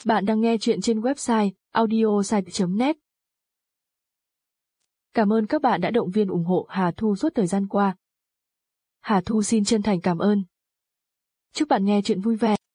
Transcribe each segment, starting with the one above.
Bạn đang nghe chuyện trên website audiosite.net. Cảm ơn các bạn đã động viên ủng hộ Hà Thu suốt thời gian qua. Hà Thu xin chân thành cảm ơn. Chúc bạn nghe chuyện vui vẻ.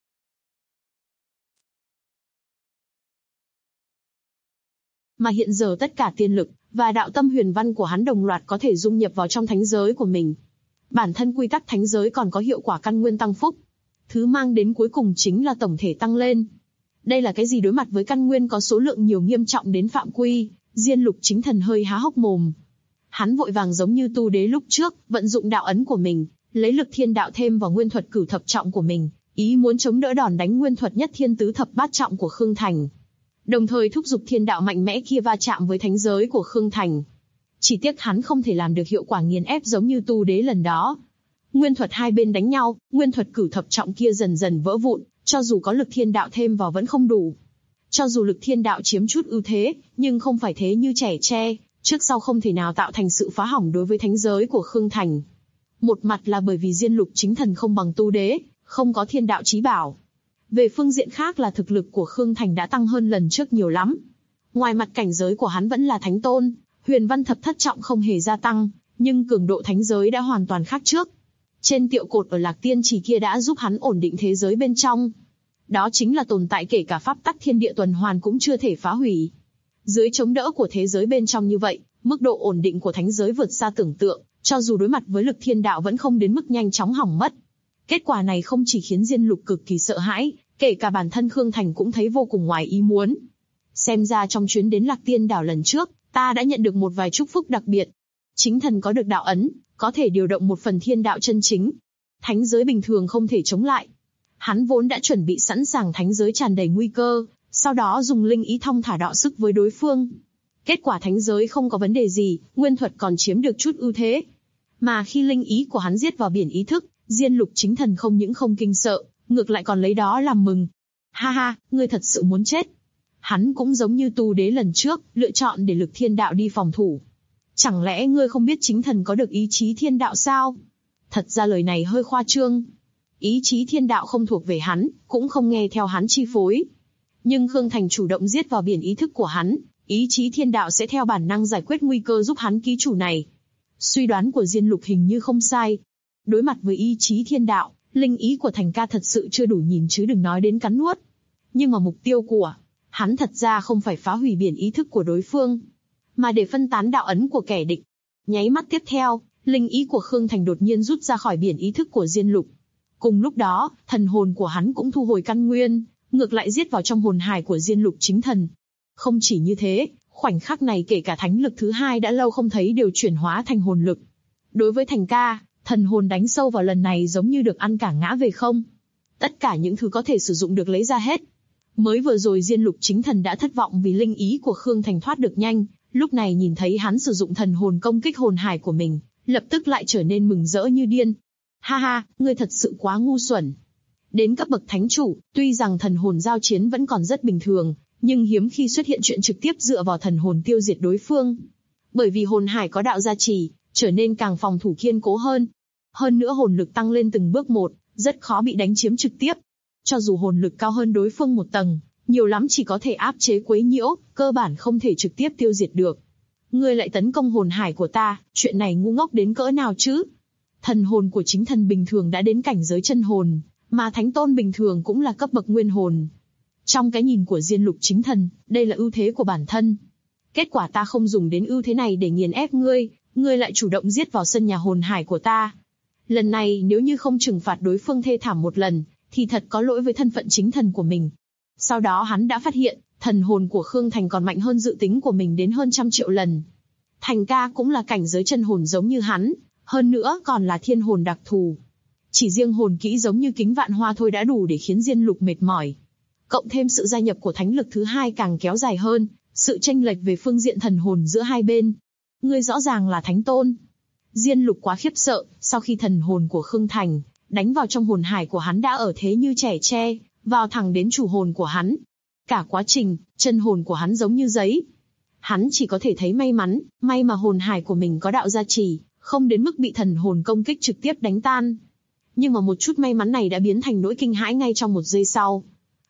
Mà hiện giờ tất cả tiên lực và đạo tâm huyền văn của hắn đồng loạt có thể dung nhập vào trong thánh giới của mình. Bản thân quy tắc thánh giới còn có hiệu quả căn nguyên tăng phúc. Thứ mang đến cuối cùng chính là tổng thể tăng lên. Đây là cái gì? Đối mặt với căn nguyên có số lượng nhiều nghiêm trọng đến phạm quy, Diên Lục Chính Thần hơi há hốc mồm. Hắn vội vàng giống như tu đế lúc trước, vận dụng đạo ấn của mình, lấy lực thiên đạo thêm vào nguyên thuật cửu thập trọng của mình, ý muốn chống đỡ đòn đánh nguyên thuật nhất thiên tứ thập bát trọng của Khương Thành. Đồng thời thúc giục thiên đạo mạnh mẽ kia va chạm với thánh giới của Khương Thành. Chỉ tiếc hắn không thể làm được hiệu quả nghiền ép giống như tu đế lần đó. Nguyên thuật hai bên đánh nhau, nguyên thuật cửu thập trọng kia dần dần vỡ vụn, cho dù có lực thiên đạo thêm vào vẫn không đủ. Cho dù lực thiên đạo chiếm chút ưu thế, nhưng không phải thế như trẻ tre, trước sau không thể nào tạo thành sự phá hỏng đối với thánh giới của Khương Thành. Một mặt là bởi vì Diên Lục Chính Thần không bằng tu đế, không có thiên đạo chí bảo. Về phương diện khác là thực lực của Khương Thành đã tăng hơn lần trước nhiều lắm. Ngoài mặt cảnh giới của hắn vẫn là thánh tôn, huyền văn thập thất trọng không hề gia tăng, nhưng cường độ thánh giới đã hoàn toàn khác trước. Trên tiệu cột ở Lạc Tiên Trì kia đã giúp hắn ổn định thế giới bên trong. Đó chính là tồn tại kể cả pháp tắc thiên địa tuần hoàn cũng chưa thể phá hủy. Dưới chống đỡ của thế giới bên trong như vậy, mức độ ổn định của thánh giới vượt xa tưởng tượng, cho dù đối mặt với lực thiên đạo vẫn không đến mức nhanh chóng hỏng mất. Kết quả này không chỉ khiến Diên Lục cực kỳ sợ hãi, kể cả bản thân Khương Thành cũng thấy vô cùng ngoài ý muốn. Xem ra trong chuyến đến Lạc Tiên đảo lần trước, ta đã nhận được một vài chúc phúc đặc biệt. Chính thần có được đạo ấn, có thể điều động một phần thiên đạo chân chính. Thánh giới bình thường không thể chống lại. Hắn vốn đã chuẩn bị sẵn sàng thánh giới tràn đầy nguy cơ, sau đó dùng linh ý thong thả đọ sức với đối phương. Kết quả thánh giới không có vấn đề gì, nguyên thuật còn chiếm được chút ưu thế. Mà khi linh ý của hắn giết vào biển ý thức, Diên Lục Chính Thần không những không kinh sợ, ngược lại còn lấy đó làm mừng. Ha ha, ngươi thật sự muốn chết. Hắn cũng giống như tu đế lần trước, lựa chọn để lực thiên đạo đi phòng thủ. Chẳng lẽ ngươi không biết chính thần có được ý chí thiên đạo sao? Thật ra lời này hơi khoa trương. Ý chí thiên đạo không thuộc về hắn, cũng không nghe theo hắn chi phối. Nhưng Khương Thành chủ động giết vào biển ý thức của hắn, ý chí thiên đạo sẽ theo bản năng giải quyết nguy cơ giúp hắn ký chủ này. Suy đoán của Diên Lục hình như không sai. Đối mặt với ý chí thiên đạo, linh ý của Thành ca thật sự chưa đủ nhìn chứ đừng nói đến cắn nuốt. Nhưng mà mục tiêu của hắn thật ra không phải phá hủy biển ý thức của đối phương, mà để phân tán đạo ấn của kẻ địch. Nháy mắt tiếp theo, linh ý của Khương Thành đột nhiên rút ra khỏi biển ý thức của Diên Lục. Cùng lúc đó, thần hồn của hắn cũng thu hồi căn nguyên, ngược lại giết vào trong hồn hải của Diên Lục Chính Thần. Không chỉ như thế, khoảnh khắc này kể cả thánh lực thứ hai đã lâu không thấy đều chuyển hóa thành hồn lực. Đối với Thành ca, thần hồn đánh sâu vào lần này giống như được ăn cả ngã về không. Tất cả những thứ có thể sử dụng được lấy ra hết. Mới vừa rồi Diên Lục Chính Thần đã thất vọng vì linh ý của Khương Thành thoát được nhanh, lúc này nhìn thấy hắn sử dụng thần hồn công kích hồn hải của mình, lập tức lại trở nên mừng rỡ như điên. Ha ha, ngươi thật sự quá ngu xuẩn. Đến cấp bậc thánh chủ, tuy rằng thần hồn giao chiến vẫn còn rất bình thường, nhưng hiếm khi xuất hiện chuyện trực tiếp dựa vào thần hồn tiêu diệt đối phương. Bởi vì hồn hải có đạo gia trì, trở nên càng phòng thủ kiên cố hơn. Hơn nữa hồn lực tăng lên từng bước một, rất khó bị đánh chiếm trực tiếp. Cho dù hồn lực cao hơn đối phương một tầng, nhiều lắm chỉ có thể áp chế quấy nhiễu, cơ bản không thể trực tiếp tiêu diệt được. Ngươi lại tấn công hồn hải của ta, chuyện này ngu ngốc đến cỡ nào chứ? Thần hồn của chính thần bình thường đã đến cảnh giới chân hồn, mà thánh tôn bình thường cũng là cấp bậc nguyên hồn. Trong cái nhìn của Diên Lục Chính Thần, đây là ưu thế của bản thân. Kết quả ta không dùng đến ưu thế này để nghiền ép ngươi, ngươi lại chủ động giết vào sân nhà hồn hải của ta. Lần này nếu như không trừng phạt đối phương thê thảm một lần, thì thật có lỗi với thân phận chính thần của mình. Sau đó hắn đã phát hiện, thần hồn của Khương Thành còn mạnh hơn dự tính của mình đến hơn 100 triệu lần. Thành ca cũng là cảnh giới chân hồn giống như hắn, hơn nữa còn là thiên hồn đặc thù. Chỉ riêng hồn kỹ giống như kính vạn hoa thôi đã đủ để khiến Diên Lục mệt mỏi. Cộng thêm sự gia nhập của thánh lực thứ hai càng kéo dài hơn, sự chênh lệch về phương diện thần hồn giữa hai bên. Ngươi rõ ràng là thánh tôn. Diên Lục quá khiếp sợ, sau khi thần hồn của Khương Thành đánh vào trong hồn hải của hắn đã ở thế như trẻ tre, vào thẳng đến chủ hồn của hắn. Cả quá trình, chân hồn của hắn giống như giấy. Hắn chỉ có thể thấy may mà hồn hải của mình có đạo gia trì, không đến mức bị thần hồn công kích trực tiếp đánh tan. Nhưng mà một chút may mắn này đã biến thành nỗi kinh hãi ngay trong một giây sau.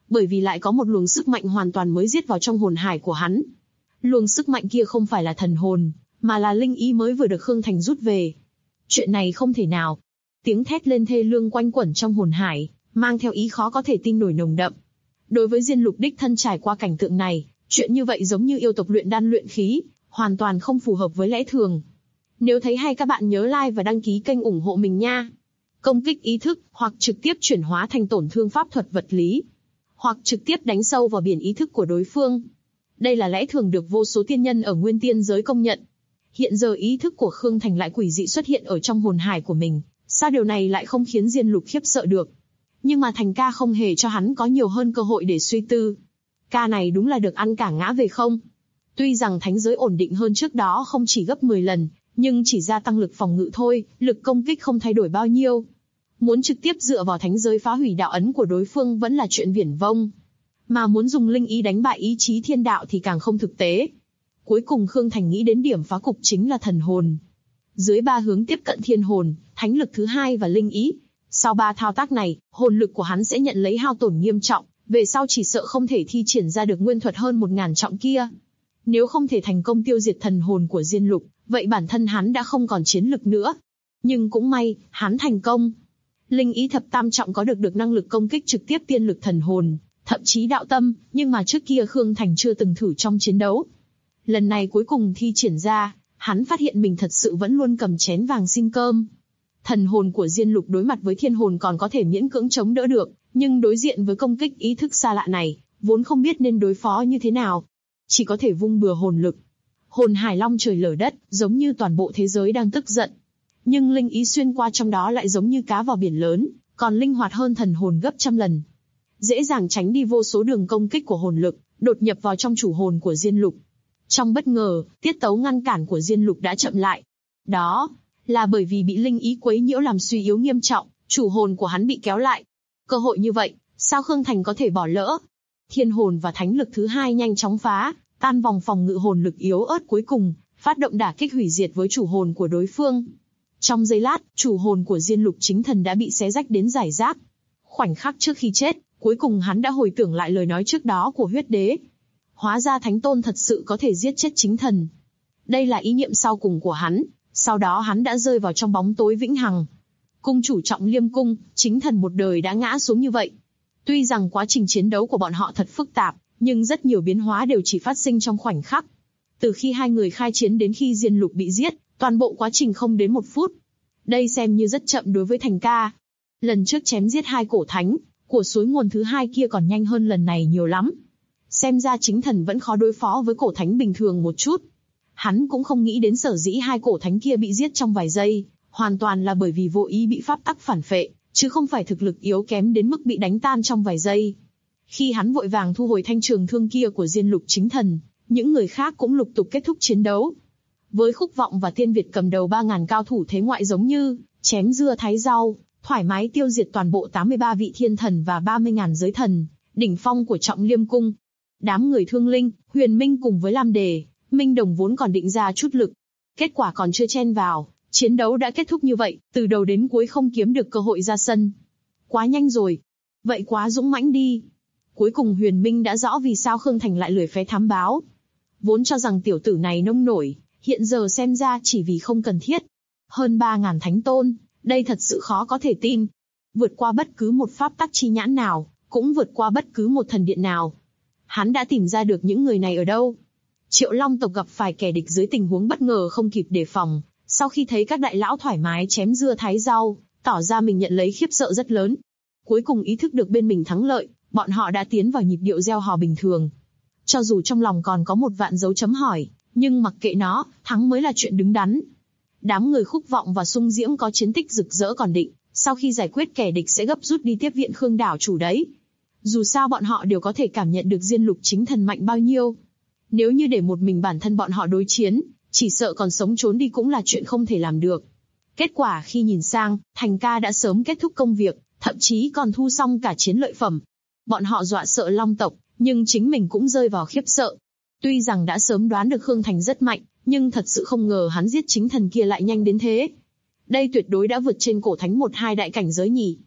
bởi vì lại có một luồng sức mạnh hoàn toàn mới giết vào trong hồn hải của hắn. Luồng sức mạnh kia không phải là thần hồn, mà là linh ý mới vừa được Khương Thành rút về. Chuyện này không thể nào. Tiếng thét lên thê lương quanh quẩn trong hồn hải, mang theo ý khó có thể tin nổi nồng đậm. Đối với Diên Lục đích thân trải qua cảnh tượng này, chuyện như vậy giống như yêu tộc luyện đan luyện khí, hoàn toàn không phù hợp với lẽ thường. Nếu thấy hay các bạn nhớ like và đăng ký kênh ủng hộ mình nha. Công kích ý thức, hoặc trực tiếp chuyển hóa thành tổn thương pháp thuật vật lý, hoặc trực tiếp đánh sâu vào biển ý thức của đối phương. Đây là lẽ thường được vô số tiên nhân ở Nguyên Tiên giới công nhận. Hiện giờ ý thức của Khương Thành lại quỷ dị xuất hiện ở trong hồn hải của mình, sao điều này lại không khiến Diên Lục khiếp sợ được? Nhưng mà Thành ca không hề cho hắn có nhiều hơn cơ hội để suy tư. Ca này đúng là được ăn cả ngã về không? Tuy rằng thánh giới ổn định hơn trước đó không chỉ gấp 10 lần, nhưng chỉ gia tăng lực phòng ngự thôi, lực công kích không thay đổi bao nhiêu. Muốn trực tiếp dựa vào thánh giới phá hủy đạo ấn của đối phương vẫn là chuyện viển vông. Mà muốn dùng linh ý đánh bại ý chí thiên đạo thì càng không thực tế. Cuối cùng Khương Thành nghĩ đến điểm phá cục chính là thần hồn. Dưới 3 hướng tiếp cận thiên hồn, thánh lực thứ 2 và linh ý. Sau 3 thao tác này, hồn lực của hắn sẽ nhận lấy hao tổn nghiêm trọng, về sau chỉ sợ không thể thi triển ra được nguyên thuật hơn 1000 trọng kia. Nếu không thể thành công tiêu diệt thần hồn của Diên Lục, vậy bản thân hắn đã không còn chiến lực nữa. Nhưng cũng may, hắn thành công. Linh ý thập tam trọng có được năng lực công kích trực tiếp tiên lực thần hồn, thậm chí đạo tâm, nhưng mà trước kia Khương Thành chưa từng thử trong chiến đấu. Lần này cuối cùng thi triển ra, hắn phát hiện mình thật sự vẫn luôn cầm chén vàng xin cơm. Thần hồn của Diên Lục đối mặt với thiên hồn còn có thể miễn cưỡng chống đỡ được, nhưng đối diện với công kích ý thức xa lạ này, vốn không biết nên đối phó như thế nào. Chỉ có thể vung bừa hồn lực. Hồn hải long trời lở đất, giống như toàn bộ thế giới đang tức giận. Nhưng linh ý xuyên qua trong đó lại giống như cá vào biển lớn, còn linh hoạt hơn thần hồn gấp trăm lần. Dễ dàng tránh đi vô số đường công kích của hồn lực, đột nhập vào trong chủ hồn của Diên Lục. Trong bất ngờ, tiết tấu ngăn cản của Diên Lục đã chậm lại. Đó là bởi vì bị linh ý quấy nhiễu làm suy yếu nghiêm trọng, chủ hồn của hắn bị kéo lại. Cơ hội như vậy, sao Khương Thành có thể bỏ lỡ? Thiên hồn và thánh lực thứ 2 nhanh chóng phá, tan vòng phòng ngự hồn lực yếu ớt cuối cùng, phát động đả kích hủy diệt với chủ hồn của đối phương. Trong giây lát, chủ hồn của Diên Lục chính thần đã bị xé rách đến rải rác. Khoảnh khắc trước khi chết, cuối cùng hắn đã hồi tưởng lại lời nói trước đó của huyết đế. Hóa ra Thánh Tôn thật sự có thể giết chết chính thần. Đây là ý niệm sau cùng của hắn, sau đó hắn đã rơi vào trong bóng tối vĩnh hằng. Cung chủ Trọng Liêm Cung, chính thần một đời đã ngã xuống như vậy. Tuy rằng quá trình chiến đấu của bọn họ thật phức tạp, nhưng rất nhiều biến hóa đều chỉ phát sinh trong khoảnh khắc. Từ khi hai người khai chiến đến khi Diên Lục bị giết, toàn bộ quá trình không đến 1 phút. Đây xem như rất chậm đối với Thành ca. Lần trước chém giết 2 cổ thánh, của suối nguồn thứ 2 kia còn nhanh hơn lần này nhiều lắm. Xem ra chính thần vẫn khó đối phó với cổ thánh bình thường một chút. Hắn cũng không nghĩ đến sở dĩ 2 cổ thánh kia bị giết trong vài giây, hoàn toàn là bởi vì vô ý bị pháp tắc phản phệ, chứ không phải thực lực yếu kém đến mức bị đánh tan trong vài giây. Khi hắn vội vàng thu hồi thanh trường thương kia của Diên Lục chính thần, những người khác cũng lục tục kết thúc chiến đấu. Với Khúc Vọng và Tiên Việt cầm đầu 3000 cao thủ thế ngoại giống như chém dưa thái rau, thoải mái tiêu diệt toàn bộ 83 vị thiên thần và 30.000 giới thần, đỉnh phong của Trọng Liêm Cung. Đám người Thương Linh, Huyền Minh cùng với Lam Đề, Minh Đồng vốn còn định ra chút lực. Kết quả còn chưa chen vào, chiến đấu đã kết thúc như vậy, từ đầu đến cuối không kiếm được cơ hội ra sân. Quá nhanh rồi. Vậy quá dũng mãnh đi. Cuối cùng Huyền Minh đã rõ vì sao Khương Thành lại lười phé thám báo. Vốn cho rằng tiểu tử này nông nổi, hiện giờ xem ra chỉ vì không cần thiết. Hơn 3.000 thánh tôn, đây thật sự khó có thể tin. Vượt qua bất cứ một pháp tắc chi nhãn nào, cũng vượt qua bất cứ một thần điện nào. Hắn đã tìm ra được những người này ở đâu. Triệu Long tộc gặp phải kẻ địch dưới tình huống bất ngờ không kịp đề phòng, sau khi thấy các đại lão thoải mái chém dưa thái rau, tỏ ra mình nhận lấy khiếp sợ rất lớn. Cuối cùng ý thức được bên mình thắng lợi, bọn họ đã tiến vào nhịp điệu reo hò bình thường. Cho dù trong lòng còn có 1 vạn dấu chấm hỏi, nhưng mặc kệ nó, thắng mới là chuyện đứng đắn. Đám người Khúc Vọng và Sung Diễm có chiến tích rực rỡ còn định, sau khi giải quyết kẻ địch sẽ gấp rút đi tiếp viện Khương đảo chủ đấy. Dù sao bọn họ đều có thể cảm nhận được Diên Lục chính thần mạnh bao nhiêu. Nếu như để một mình bản thân bọn họ đối chiến, chỉ sợ còn sống trốn đi cũng là chuyện không thể làm được. Kết quả khi nhìn sang, Thành ca đã sớm kết thúc công việc, thậm chí còn thu xong cả chiến lợi phẩm. Bọn họ dọa sợ Long tộc, nhưng chính mình cũng rơi vào khiếp sợ. Tuy rằng đã sớm đoán được Khương Thành rất mạnh, nhưng thật sự không ngờ hắn giết chính thần kia lại nhanh đến thế. Đây tuyệt đối đã vượt trên cổ thánh 1-2 đại cảnh giới nhỉ.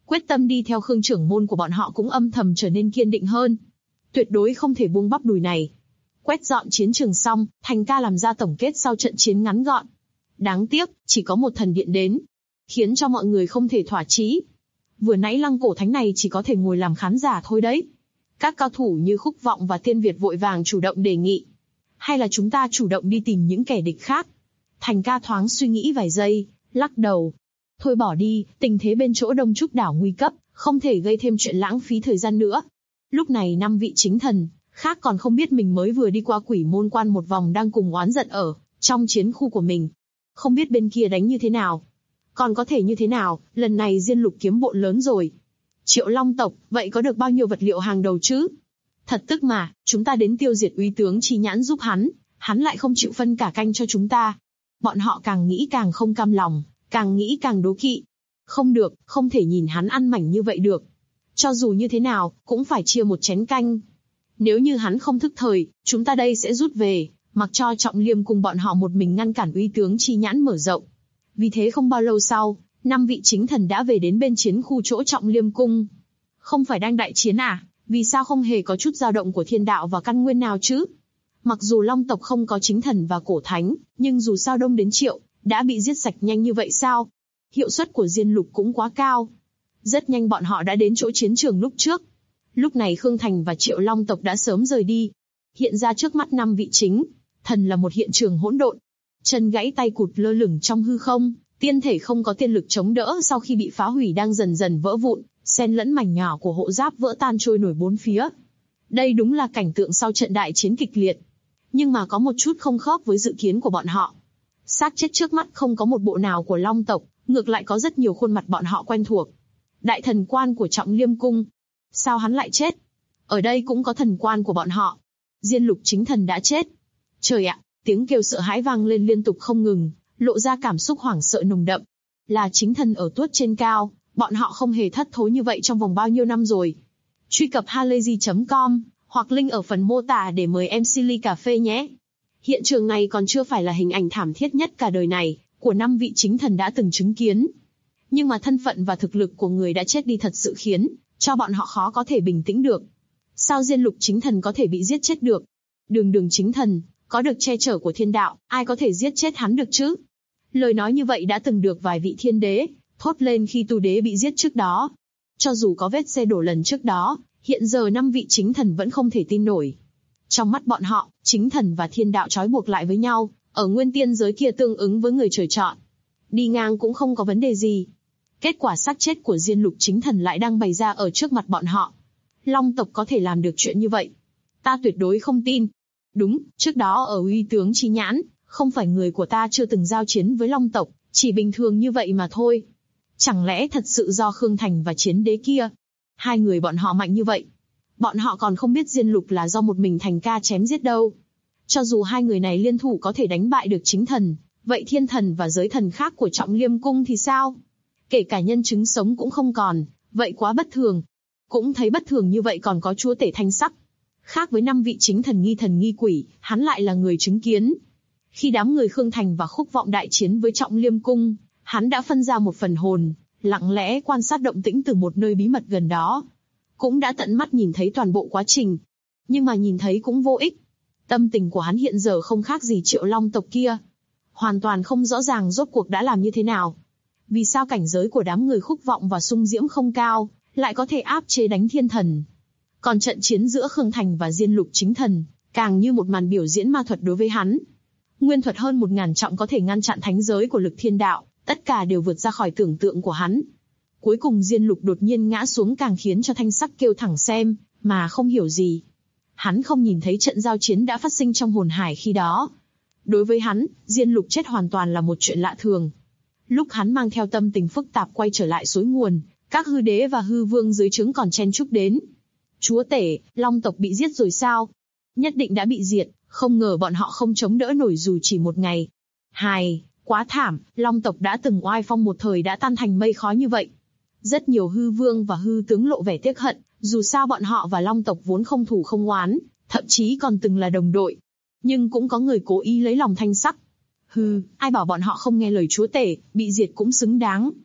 Quyết tâm đi theo Khương trưởng môn của bọn họ cũng âm thầm trở nên kiên định hơn. Tuyệt đối không thể buông bắp đùi này. Quét dọn chiến trường xong, Thành ca làm ra tổng kết sau trận chiến ngắn gọn. Đáng tiếc, chỉ có một thần điện đến, khiến cho mọi người không thể thỏa chí. Vừa nãy Lăng Cổ Thánh này chỉ có thể ngồi làm khán giả thôi đấy. Các cao thủ như Khúc Vọng và Tiên Việt vội vàng chủ động đề nghị. Hay là chúng ta chủ động đi tìm những kẻ địch khác? Thành ca thoáng suy nghĩ vài giây, lắc đầu. Thôi bỏ đi, tình thế bên chỗ Đông Trúc đảo nguy cấp, không thể gây thêm chuyện lãng phí thời gian nữa. Lúc này 5 vị chính thần khác còn không biết mình mới vừa đi qua Quỷ Môn Quan một vòng đang cùng oán giận ở trong chiến khu của mình. Không biết bên kia đánh như thế nào. Còn có thể như thế nào, lần này Diên Lục kiếm bộn lớn rồi. Triệu Long tộc, vậy có được bao nhiêu vật liệu hàng đầu chứ? Thật tức mà, chúng ta đến tiêu diệt úy tướng Chi Nhãn giúp hắn lại không chịu phân cả canh cho chúng ta. Bọn họ càng nghĩ càng không cam lòng, càng nghĩ càng đố kỵ. Không được, không thể nhìn hắn ăn mảnh như vậy được. Cho dù như thế nào, cũng phải chia một chén canh. Nếu như hắn không thức thời, chúng ta đây sẽ rút về, mặc cho Trọng Liêm cùng bọn họ một mình ngăn cản úy tướng Chi Nhãn mở rộng. Vì thế không bao lâu sau, 5 vị chính thần đã về đến bên chiến khu chỗ Trọng Liêm cung. Không phải đang đại chiến à? Vì sao không hề có chút dao động của thiên đạo và căn nguyên nào chứ? Mặc dù Long tộc không có chính thần và cổ thánh, nhưng dù sao đông đến triệu, đã bị giết sạch nhanh như vậy sao? Hiệu suất của Diên Lục cũng quá cao. Rất nhanh bọn họ đã đến chỗ chiến trường lúc trước. Lúc này Khương Thành và Triệu Long tộc đã sớm rời đi. Hiện ra trước mắt 5 vị chính thần là một hiện trường hỗn độn. Chân gãy tay cụt lơ lửng trong hư không, tiên thể không có tiên lực chống đỡ sau khi bị phá hủy đang dần dần vỡ vụn, xen lẫn mảnh nhỏ của hộ giáp vỡ tan trôi nổi bốn phía. Đây đúng là cảnh tượng sau trận đại chiến kịch liệt. Nhưng mà có một chút không khớp với dự kiến của bọn họ. Xác chết trước mắt không có một bộ nào của Long tộc, ngược lại có rất nhiều khuôn mặt bọn họ quen thuộc. Đại thần quan của Trọng Liêm cung. Sao hắn lại chết? Ở đây cũng có thần quan của bọn họ. Diên Lục chính thần đã chết. Trời ạ, tiếng kêu sợ hãi vang lên liên tục không ngừng, lộ ra cảm xúc hoảng sợ nồng đậm. Là chính thần ở tuốt trên cao, bọn họ không hề thất thố như vậy trong vòng bao nhiêu năm rồi. Truy cập halayzi.com hoặc link ở phần mô tả để mời MC ly cà phê nhé. Hiện trường này còn chưa phải là hình ảnh thảm thiết nhất cả đời này, của 5 vị chính thần đã từng chứng kiến. Nhưng mà thân phận và thực lực của người đã chết đi thật sự khiến cho bọn họ khó có thể bình tĩnh được. Sao Diên Lục chính thần có thể bị giết chết được? Đường chính thần, có được che chở của thiên đạo, ai có thể giết chết hắn được chứ? Lời nói như vậy đã từng được vài vị thiên đế thốt lên khi Tu Đế bị giết trước đó. Cho dù có vết xe đổ lần trước đó, hiện giờ 5 vị chính thần vẫn không thể tin nổi. Trong mắt bọn họ, chính thần và thiên đạo trói buộc lại với nhau, ở nguyên tiên giới kia tương ứng với người trời chọn. Đi ngang cũng không có vấn đề gì. Kết quả xác chết của Diên Lục chính thần lại đang bày ra ở trước mặt bọn họ. Long tộc có thể làm được chuyện như vậy? Ta tuyệt đối không tin. Đúng, trước đó ở uy tướng Chi Nhãn, không phải người của ta chưa từng giao chiến với Long tộc, chỉ bình thường như vậy mà thôi. Chẳng lẽ thật sự do Khương Thành và chiến đế kia? Hai người bọn họ mạnh như vậy. Bọn họ còn không biết Diên Lục là do một mình Thành ca chém giết đâu. Cho dù hai người này liên thủ có thể đánh bại được chính thần, vậy thiên thần và giới thần khác của Trọng Liêm cung thì sao? Kể cả nhân chứng sống cũng không còn, vậy quá bất thường. Cũng thấy bất thường như vậy còn có chúa tể Thanh Sắc. Khác với 5 vị chính thần nghi quỷ, hắn lại là người chứng kiến. Khi đám người Khương Thành và Khúc Vọng đại chiến với Trọng Liêm cung, hắn đã phân ra một phần hồn, lặng lẽ quan sát động tĩnh từ một nơi bí mật gần đó. Cũng đã tận mắt nhìn thấy toàn bộ quá trình. Nhưng mà nhìn thấy cũng vô ích. Tâm tình của hắn hiện giờ không khác gì Triệu Long tộc kia. Hoàn toàn không rõ ràng rốt cuộc đã làm như thế nào. Vì sao cảnh giới của đám người Khúc Vọng và Sung Diễm không cao, lại có thể áp chế đánh thiên thần. Còn trận chiến giữa Khương Thành và Diên Lục chính thần, càng như một màn biểu diễn ma thuật đối với hắn. Nguyên thuật hơn 1000 trọng có thể ngăn chặn thánh giới của lực thiên đạo, tất cả đều vượt ra khỏi tưởng tượng của hắn. Cuối cùng Diên Lục đột nhiên ngã xuống càng khiến cho Thanh Sắc kêu thẳng xem, mà không hiểu gì. Hắn không nhìn thấy trận giao chiến đã phát sinh trong hồn hải khi đó. Đối với hắn, Diên Lục chết hoàn toàn là một chuyện lạ thường. Lúc hắn mang theo tâm tình phức tạp quay trở lại suối nguồn, các hư đế và hư vương dưới trướng còn chen chúc đến. Chúa tể, Long tộc bị giết rồi sao? Nhất định đã bị diệt, không ngờ bọn họ không chống đỡ nổi dù chỉ một ngày. Hài, quá thảm, Long tộc đã từng oai phong một thời đã tan thành mây khói như vậy. Rất nhiều hư vương và hư tướng lộ vẻ tiếc hận, dù sao bọn họ và Long tộc vốn không thù không oán, thậm chí còn từng là đồng đội. Nhưng cũng có người cố ý lấy lòng Thanh Sắc. Ai bảo bọn họ không nghe lời chúa tể, bị diệt cũng xứng đáng.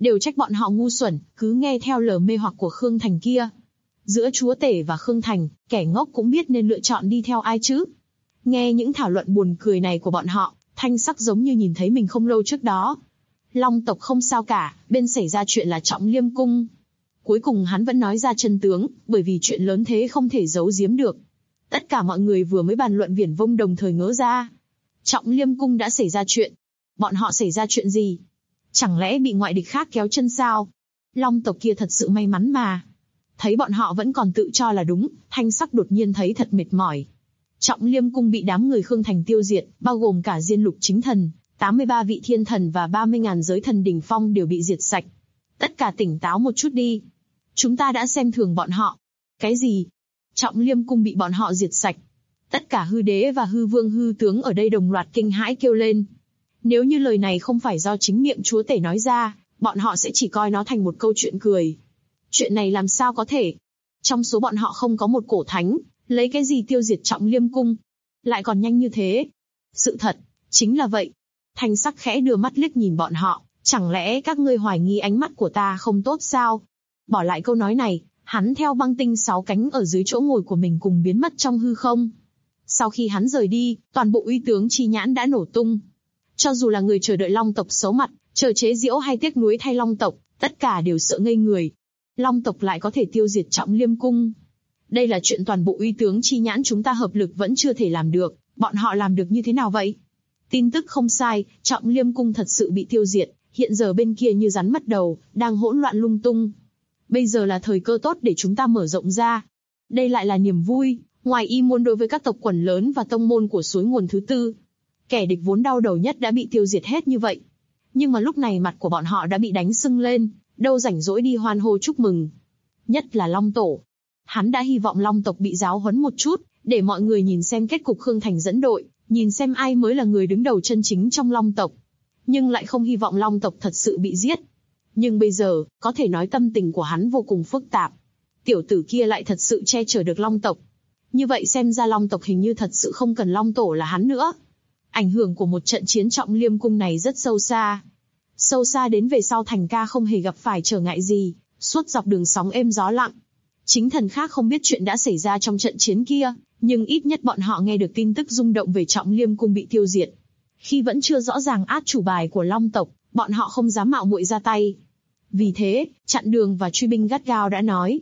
đều trách bọn họ ngu xuẩn, cứ nghe theo lời mê hoặc của Khương Thành kia. Giữa chúa tể và Khương Thành, kẻ ngốc cũng biết nên lựa chọn đi theo ai chứ. Nghe những thảo luận buồn cười này của bọn họ, Thanh Sắc giống như nhìn thấy mình không lâu trước đó. Long tộc không sao cả, bên xảy ra chuyện là Trọng Liêm Cung. Cuối cùng hắn vẫn nói ra chân tướng, bởi vì chuyện lớn thế không thể giấu giếm được. Tất cả mọi người vừa mới bàn luận viển vông đồng thời ngỡ ra. Trọng Liêm Cung đã xảy ra chuyện. Bọn họ xảy ra chuyện gì? Chẳng lẽ bị ngoại địch khác kéo chân sao? Long tộc kia thật sự may mắn mà. Thấy bọn họ vẫn còn tự cho là đúng, Thanh Sắc đột nhiên thấy thật mệt mỏi. Trọng Liêm Cung bị đám người Khương Thành tiêu diệt, bao gồm cả Diên Lục Chính Thần, 83 vị thiên thần và 30.000 giới thần đỉnh phong đều bị diệt sạch. Tất cả tỉnh táo một chút đi. Chúng ta đã xem thường bọn họ. Cái gì? Trọng Liêm Cung bị bọn họ diệt sạch. Tất cả hư đế và hư vương hư tướng ở đây đồng loạt kinh hãi kêu lên. Nếu như lời này không phải do chính miệng chúa tể nói ra, bọn họ sẽ chỉ coi nó thành một câu chuyện cười. Chuyện này làm sao có thể? Trong số bọn họ không có một cổ thánh, lấy cái gì tiêu diệt Trọng Liêm Cung? Lại còn nhanh như thế. Sự thật, chính là vậy. Thanh Sắc khẽ đưa mắt liếc nhìn bọn họ, chẳng lẽ các ngươi hoài nghi ánh mắt của ta không tốt sao? Bỏ lại câu nói này, hắn theo băng tinh 6 cánh ở dưới chỗ ngồi của mình cùng biến mất trong hư không. Sau khi hắn rời đi, toàn bộ uy tướng chi nhãn đã nổ tung. Cho dù là người chờ đợi Long tộc xấu mặt, chờ chế giễu hay tiếc nuối thay Long tộc, tất cả đều sợ ngây người. Long tộc lại có thể tiêu diệt Trọng Liêm Cung. Đây là chuyện toàn bộ uy tướng chi nhãn chúng ta hợp lực vẫn chưa thể làm được, bọn họ làm được như thế nào vậy? Tin tức không sai, Trọng Liêm Cung thật sự bị tiêu diệt, hiện giờ bên kia như rắn mất đầu, đang hỗn loạn lung tung. Bây giờ là thời cơ tốt để chúng ta mở rộng ra. Đây lại là niềm vui, ngoài ý muốn đối với các tộc quần lớn và tông môn của suối nguồn thứ tư. Kẻ địch vốn đau đầu nhất đã bị tiêu diệt hết như vậy. Nhưng mà lúc này mặt của bọn họ đã bị đánh sưng lên, đâu rảnh rỗi đi hoan hô chúc mừng. Nhất là Long Tổ. Hắn đã hy vọng Long tộc bị giáo huấn một chút, để mọi người nhìn xem kết cục Khương Thành dẫn đội, nhìn xem ai mới là người đứng đầu chân chính trong Long tộc. Nhưng lại không hy vọng Long tộc thật sự bị giết. Nhưng bây giờ, có thể nói tâm tình của hắn vô cùng phức tạp. Tiểu tử kia lại thật sự che chở được Long tộc. Như vậy xem ra Long tộc hình như thật sự không cần Long Tổ là hắn nữa. Ảnh hưởng của một trận chiến Trọng Liêm Cung này rất sâu xa. Sâu xa đến về sau Thành ca không hề gặp phải trở ngại gì, suốt dọc đường sóng êm gió lặng. Chính thần khác không biết chuyện đã xảy ra trong trận chiến kia, nhưng ít nhất bọn họ nghe được tin tức rung động về Trọng Liêm Cung bị tiêu diệt. Khi vẫn chưa rõ ràng át chủ bài của Long tộc, bọn họ không dám mạo muội ra tay. Vì thế, chặn đường và truy binh gắt gao đã nói,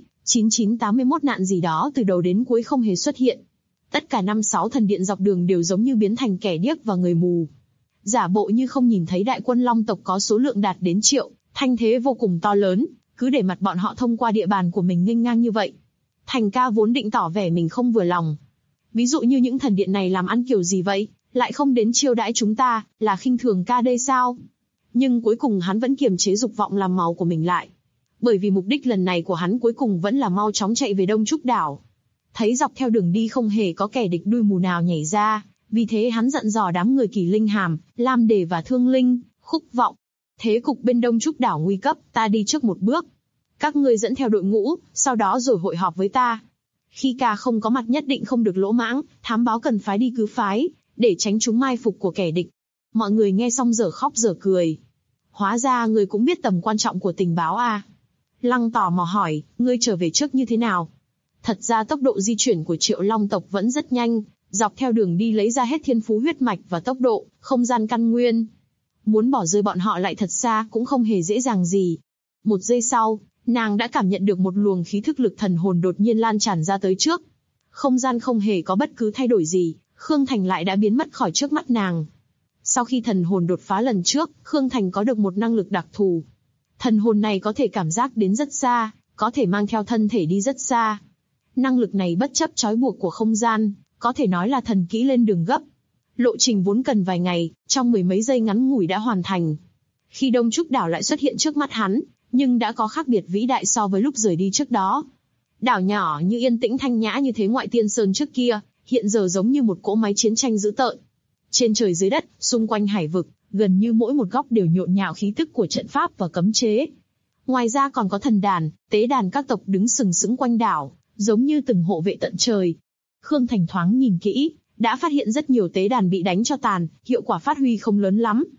9981 nạn gì đó từ đầu đến cuối không hề xuất hiện. Tất cả 5-6 thần điện dọc đường đều giống như biến thành kẻ điếc và người mù. Giả bộ như không nhìn thấy đại quân Long tộc có số lượng đạt đến triệu, thanh thế vô cùng to lớn, cứ để mặt bọn họ thông qua địa bàn của mình nghênh ngang như vậy. Thành ca vốn định tỏ vẻ mình không vừa lòng. Ví dụ như những thần điện này làm ăn kiểu gì vậy, lại không đến chiêu đãi chúng ta, là khinh thường ca đây sao? Nhưng cuối cùng hắn vẫn kiềm chế dục vọng làm màu của mình lại. Bởi vì mục đích lần này của hắn cuối cùng vẫn là mau chóng chạy về Đông Trúc Đảo. Thấy dọc theo đường đi không hề có kẻ địch đuôi mù nào nhảy ra, vì thế hắn dặn dò đám người Kỳ Linh Hàm, Lam Đề và Thương Linh, Khúc Vọng. Thế cục bên Đông Trúc Đảo nguy cấp, ta đi trước một bước. Các ngươi dẫn theo đội ngũ, sau đó rồi hội họp với ta. Khi ca không có mặt nhất định không được lỗ mãng, thám báo cần phái đi cứ phái, để tránh chúng mai phục của kẻ địch. Mọi người nghe xong dở khóc dở cười. Hóa ra ngươi cũng biết tầm quan trọng của tình báo à? Lăng tò mò hỏi, ngươi trở về trước như thế nào? Thật ra tốc độ di chuyển của Triệu Long tộc vẫn rất nhanh, dọc theo đường đi lấy ra hết thiên phú huyết mạch và tốc độ, không gian căn nguyên. Muốn bỏ rơi bọn họ lại thật xa cũng không hề dễ dàng gì. Một giây sau, nàng đã cảm nhận được một luồng khí thức lực thần hồn đột nhiên lan tràn ra tới trước. Không gian không hề có bất cứ thay đổi gì, Khương Thành lại đã biến mất khỏi trước mắt nàng. Sau khi thần hồn đột phá lần trước, Khương Thành có được một năng lực đặc thù. Thần hồn này có thể cảm giác đến rất xa, có thể mang theo thân thể đi rất xa. Năng lực này bất chấp trói buộc của không gian, có thể nói là thần kỹ lên đường gấp. Lộ trình vốn cần vài ngày, trong mười mấy giây ngắn ngủi đã hoàn thành. Khi Đông Trúc Đảo lại xuất hiện trước mắt hắn, nhưng đã có khác biệt vĩ đại so với lúc rời đi trước đó. Đảo nhỏ như yên tĩnh thanh nhã như thế ngoại tiên sơn trước kia, hiện giờ giống như một cỗ máy chiến tranh dữ tợn. Trên trời dưới đất, xung quanh hải vực, gần như mỗi một góc đều nhộn nhạo khí tức của trận pháp và cấm chế. Ngoài ra còn có thần đàn, tế đàn các tộc đứng sừng sững quanh đảo, giống như từng hộ vệ tận trời. Khương Thành thoáng nhìn kỹ, đã phát hiện rất nhiều tế đàn bị đánh cho tàn, hiệu quả phát huy không lớn lắm.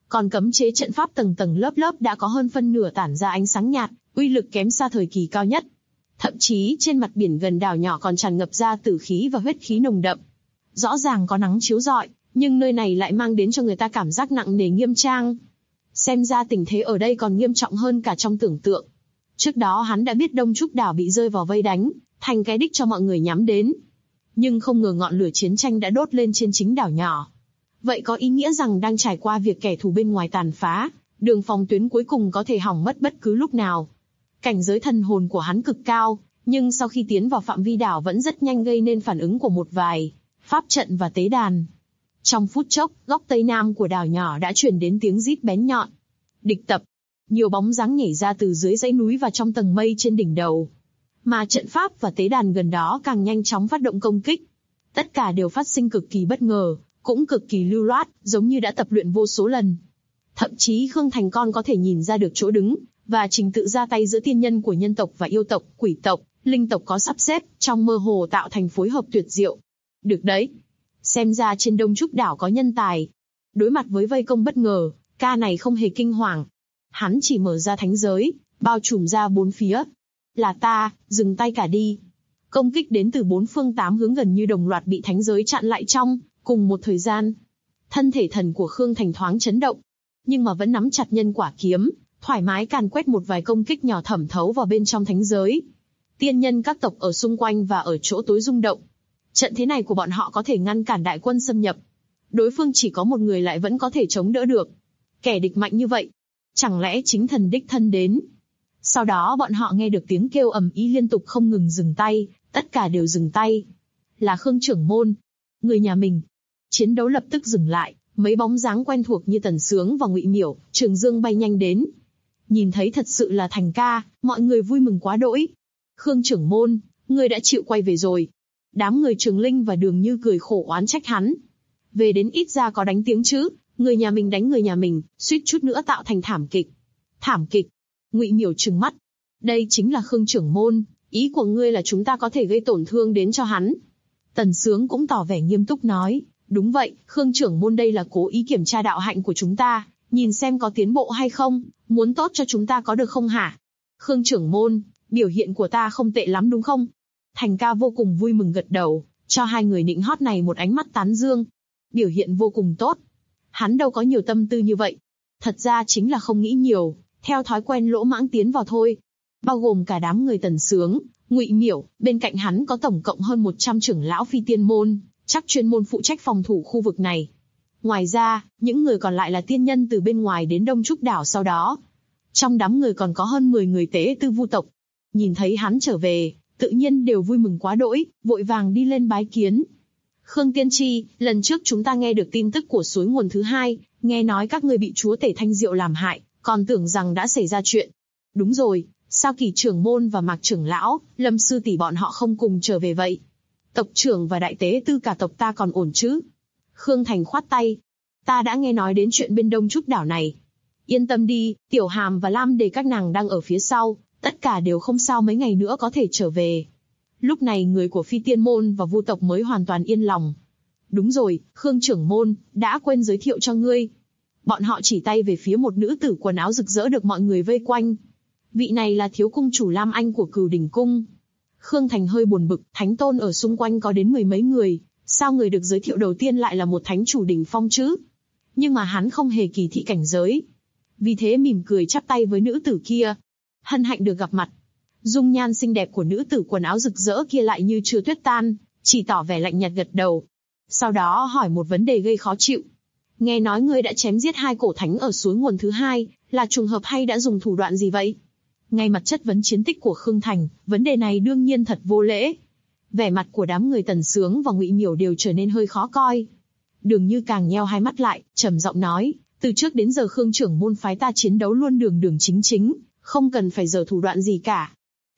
Còn cấm chế trận pháp tầng tầng lớp lớp đã có hơn phân nửa tản ra ánh sáng nhạt, uy lực kém xa thời kỳ cao nhất. Thậm chí trên mặt biển gần đảo nhỏ còn tràn ngập ra tử khí và huyết khí nồng đậm. Rõ ràng có nắng chiếu rọi, nhưng nơi này lại mang đến cho người ta cảm giác nặng nề nghiêm trang. Xem ra tình thế ở đây còn nghiêm trọng hơn cả trong tưởng tượng. Trước đó hắn đã biết Đông Trúc đảo bị rơi vào vây đánh, thành cái đích cho mọi người nhắm đến. Nhưng không ngờ ngọn lửa chiến tranh đã đốt lên trên chính đảo nhỏ. Vậy có ý nghĩa rằng đang trải qua việc kẻ thù bên ngoài tàn phá, đường phòng tuyến cuối cùng có thể hỏng mất bất cứ lúc nào. Cảnh giới thần hồn của hắn cực cao, nhưng sau khi tiến vào phạm vi đảo vẫn rất nhanh gây nên phản ứng của một vài pháp trận và tế đàn. Trong phút chốc, góc tây nam của đảo nhỏ đã truyền đến tiếng rít bén nhọn. Địch tập. Nhiều bóng dáng nhảy ra từ dưới dãy núi và trong tầng mây trên đỉnh đầu. Mà trận pháp và tế đàn gần đó càng nhanh chóng phát động công kích. Tất cả đều phát sinh cực kỳ bất ngờ, cũng cực kỳ lưu loát, giống như đã tập luyện vô số lần. Thậm chí Khương Thành Con có thể nhìn ra được chỗ đứng và trình tự ra tay giữa tiên nhân của nhân tộc và yêu tộc, quỷ tộc, linh tộc có sắp xếp, trong mơ hồ tạo thành phối hợp tuyệt diệu. Được đấy. Xem ra trên Đông Trúc đảo có nhân tài. Đối mặt với vây công bất ngờ, ca này không hề kinh hoàng. Hắn chỉ mở ra thánh giới, bao trùm ra bốn phía. Là ta, dừng tay cả đi. Công kích đến từ bốn phương tám hướng gần như đồng loạt bị thánh giới chặn lại trong cùng một thời gian. Thân thể thần của Khương Thành thoáng chấn động, nhưng mà vẫn nắm chặt nhân quả kiếm, thoải mái càn quét một vài công kích nhỏ thẩm thấu vào bên trong thánh giới. Tiên nhân các tộc ở xung quanh và ở chỗ tối rung động. Trận thế này của bọn họ có thể ngăn cản đại quân xâm nhập. Đối phương chỉ có một người lại vẫn có thể chống đỡ được. Kẻ địch mạnh như vậy, chẳng lẽ chính thần đích thân đến? Sau đó bọn họ nghe được tiếng kêu ầm ĩ liên tục không ngừng dừng tay, tất cả đều dừng tay. Là Khương trưởng môn, người nhà mình. Chiến đấu lập tức dừng lại, mấy bóng dáng quen thuộc như Tần Sướng và Ngụy Miểu, Trường Dương bay nhanh đến. Nhìn thấy thật sự là Thành ca, mọi người vui mừng quá đỗi. Khương trưởng môn, ngươi đã chịu quay về rồi. Đám người Trường Linh và Đường Như cười khổ oán trách hắn. Về đến ít ra có đánh tiếng chứ, người nhà mình đánh người nhà mình, suýt chút nữa tạo thành thảm kịch. Thảm kịch? Ngụy Miểu trừng mắt. Đây chính là Khương trưởng môn, ý của ngươi là chúng ta có thể gây tổn thương đến cho hắn. Tần Sướng cũng tỏ vẻ nghiêm túc nói, đúng vậy, Khương trưởng môn đây là cố ý kiểm tra đạo hạnh của chúng ta, nhìn xem có tiến bộ hay không, muốn tốt cho chúng ta có được không hả? Khương trưởng môn, biểu hiện của ta không tệ lắm đúng không? Thành ca vô cùng vui mừng gật đầu, cho hai người nịnh hót này một ánh mắt tán dương. Biểu hiện vô cùng tốt. Hắn đâu có nhiều tâm tư như vậy. Thật ra chính là không nghĩ nhiều, theo thói quen lỗ mãng tiến vào thôi. Bao gồm cả đám người Tần Sướng, Ngụy Miểu, bên cạnh hắn có tổng cộng hơn 100 trưởng lão phi tiên môn, chắc chuyên môn phụ trách phòng thủ khu vực này. Ngoài ra, những người còn lại là tiên nhân từ bên ngoài đến Đông Trúc đảo sau đó. Trong đám người còn có hơn 10 người tế tư vu tộc. Nhìn thấy hắn trở về, tự nhiên đều vui mừng quá đỗi, vội vàng đi lên bái kiến. Khương tiên tri, lần trước chúng ta nghe được tin tức của suối nguồn thứ hai, nghe nói các ngươi bị chúa tể Thanh Diệu làm hại, còn tưởng rằng đã xảy ra chuyện. Đúng rồi, sao Kỳ trưởng môn và Mạc trưởng lão, Lâm sư tỷ bọn họ không cùng trở về vậy? Tộc trưởng và đại tế tư cả tộc ta còn ổn chứ? Khương Thành khoát tay. Ta đã nghe nói đến chuyện bên Đông Trúc đảo này. Yên tâm đi, Tiểu Hàm và Lam Đề các nàng đang ở phía sau, tất cả đều không sao, mấy ngày nữa có thể trở về. Lúc này người của phi tiên môn và vu tộc mới hoàn toàn yên lòng. Đúng rồi, Khương trưởng môn, đã quên giới thiệu cho ngươi. Bọn họ chỉ tay về phía một nữ tử quần áo rực rỡ được mọi người vây quanh. Vị này là thiếu cung chủ Lam Anh của Cửu Đỉnh Cung. Khương Thành hơi buồn bực, thánh tôn ở xung quanh có đến mười mấy người, sao người được giới thiệu đầu tiên lại là một thánh chủ đỉnh phong chứ? Nhưng mà hắn không hề kỳ thị cảnh giới. Vì thế mỉm cười chắp tay với nữ tử kia. Hân hạnh được gặp mặt. Dung nhan xinh đẹp của nữ tử quần áo rực rỡ kia lại như chưa tuyết tan, chỉ tỏ vẻ lạnh nhạt gật đầu. Sau đó hỏi một vấn đề gây khó chịu. Nghe nói ngươi đã chém giết 2 cổ thánh ở suối nguồn thứ 2, là trùng hợp hay đã dùng thủ đoạn gì vậy? Ngay mặt chất vấn chiến tích của Khương Thành, vấn đề này đương nhiên thật vô lễ. Vẻ mặt của đám người Tần Sướng và Ngụy Miểu đều trở nên hơi khó coi. Đường Như càng nheo hai mắt lại, trầm giọng nói, từ trước đến giờ Khương trưởng môn phái ta chiến đấu luôn đường đường chính chính, không cần phải giở thủ đoạn gì cả.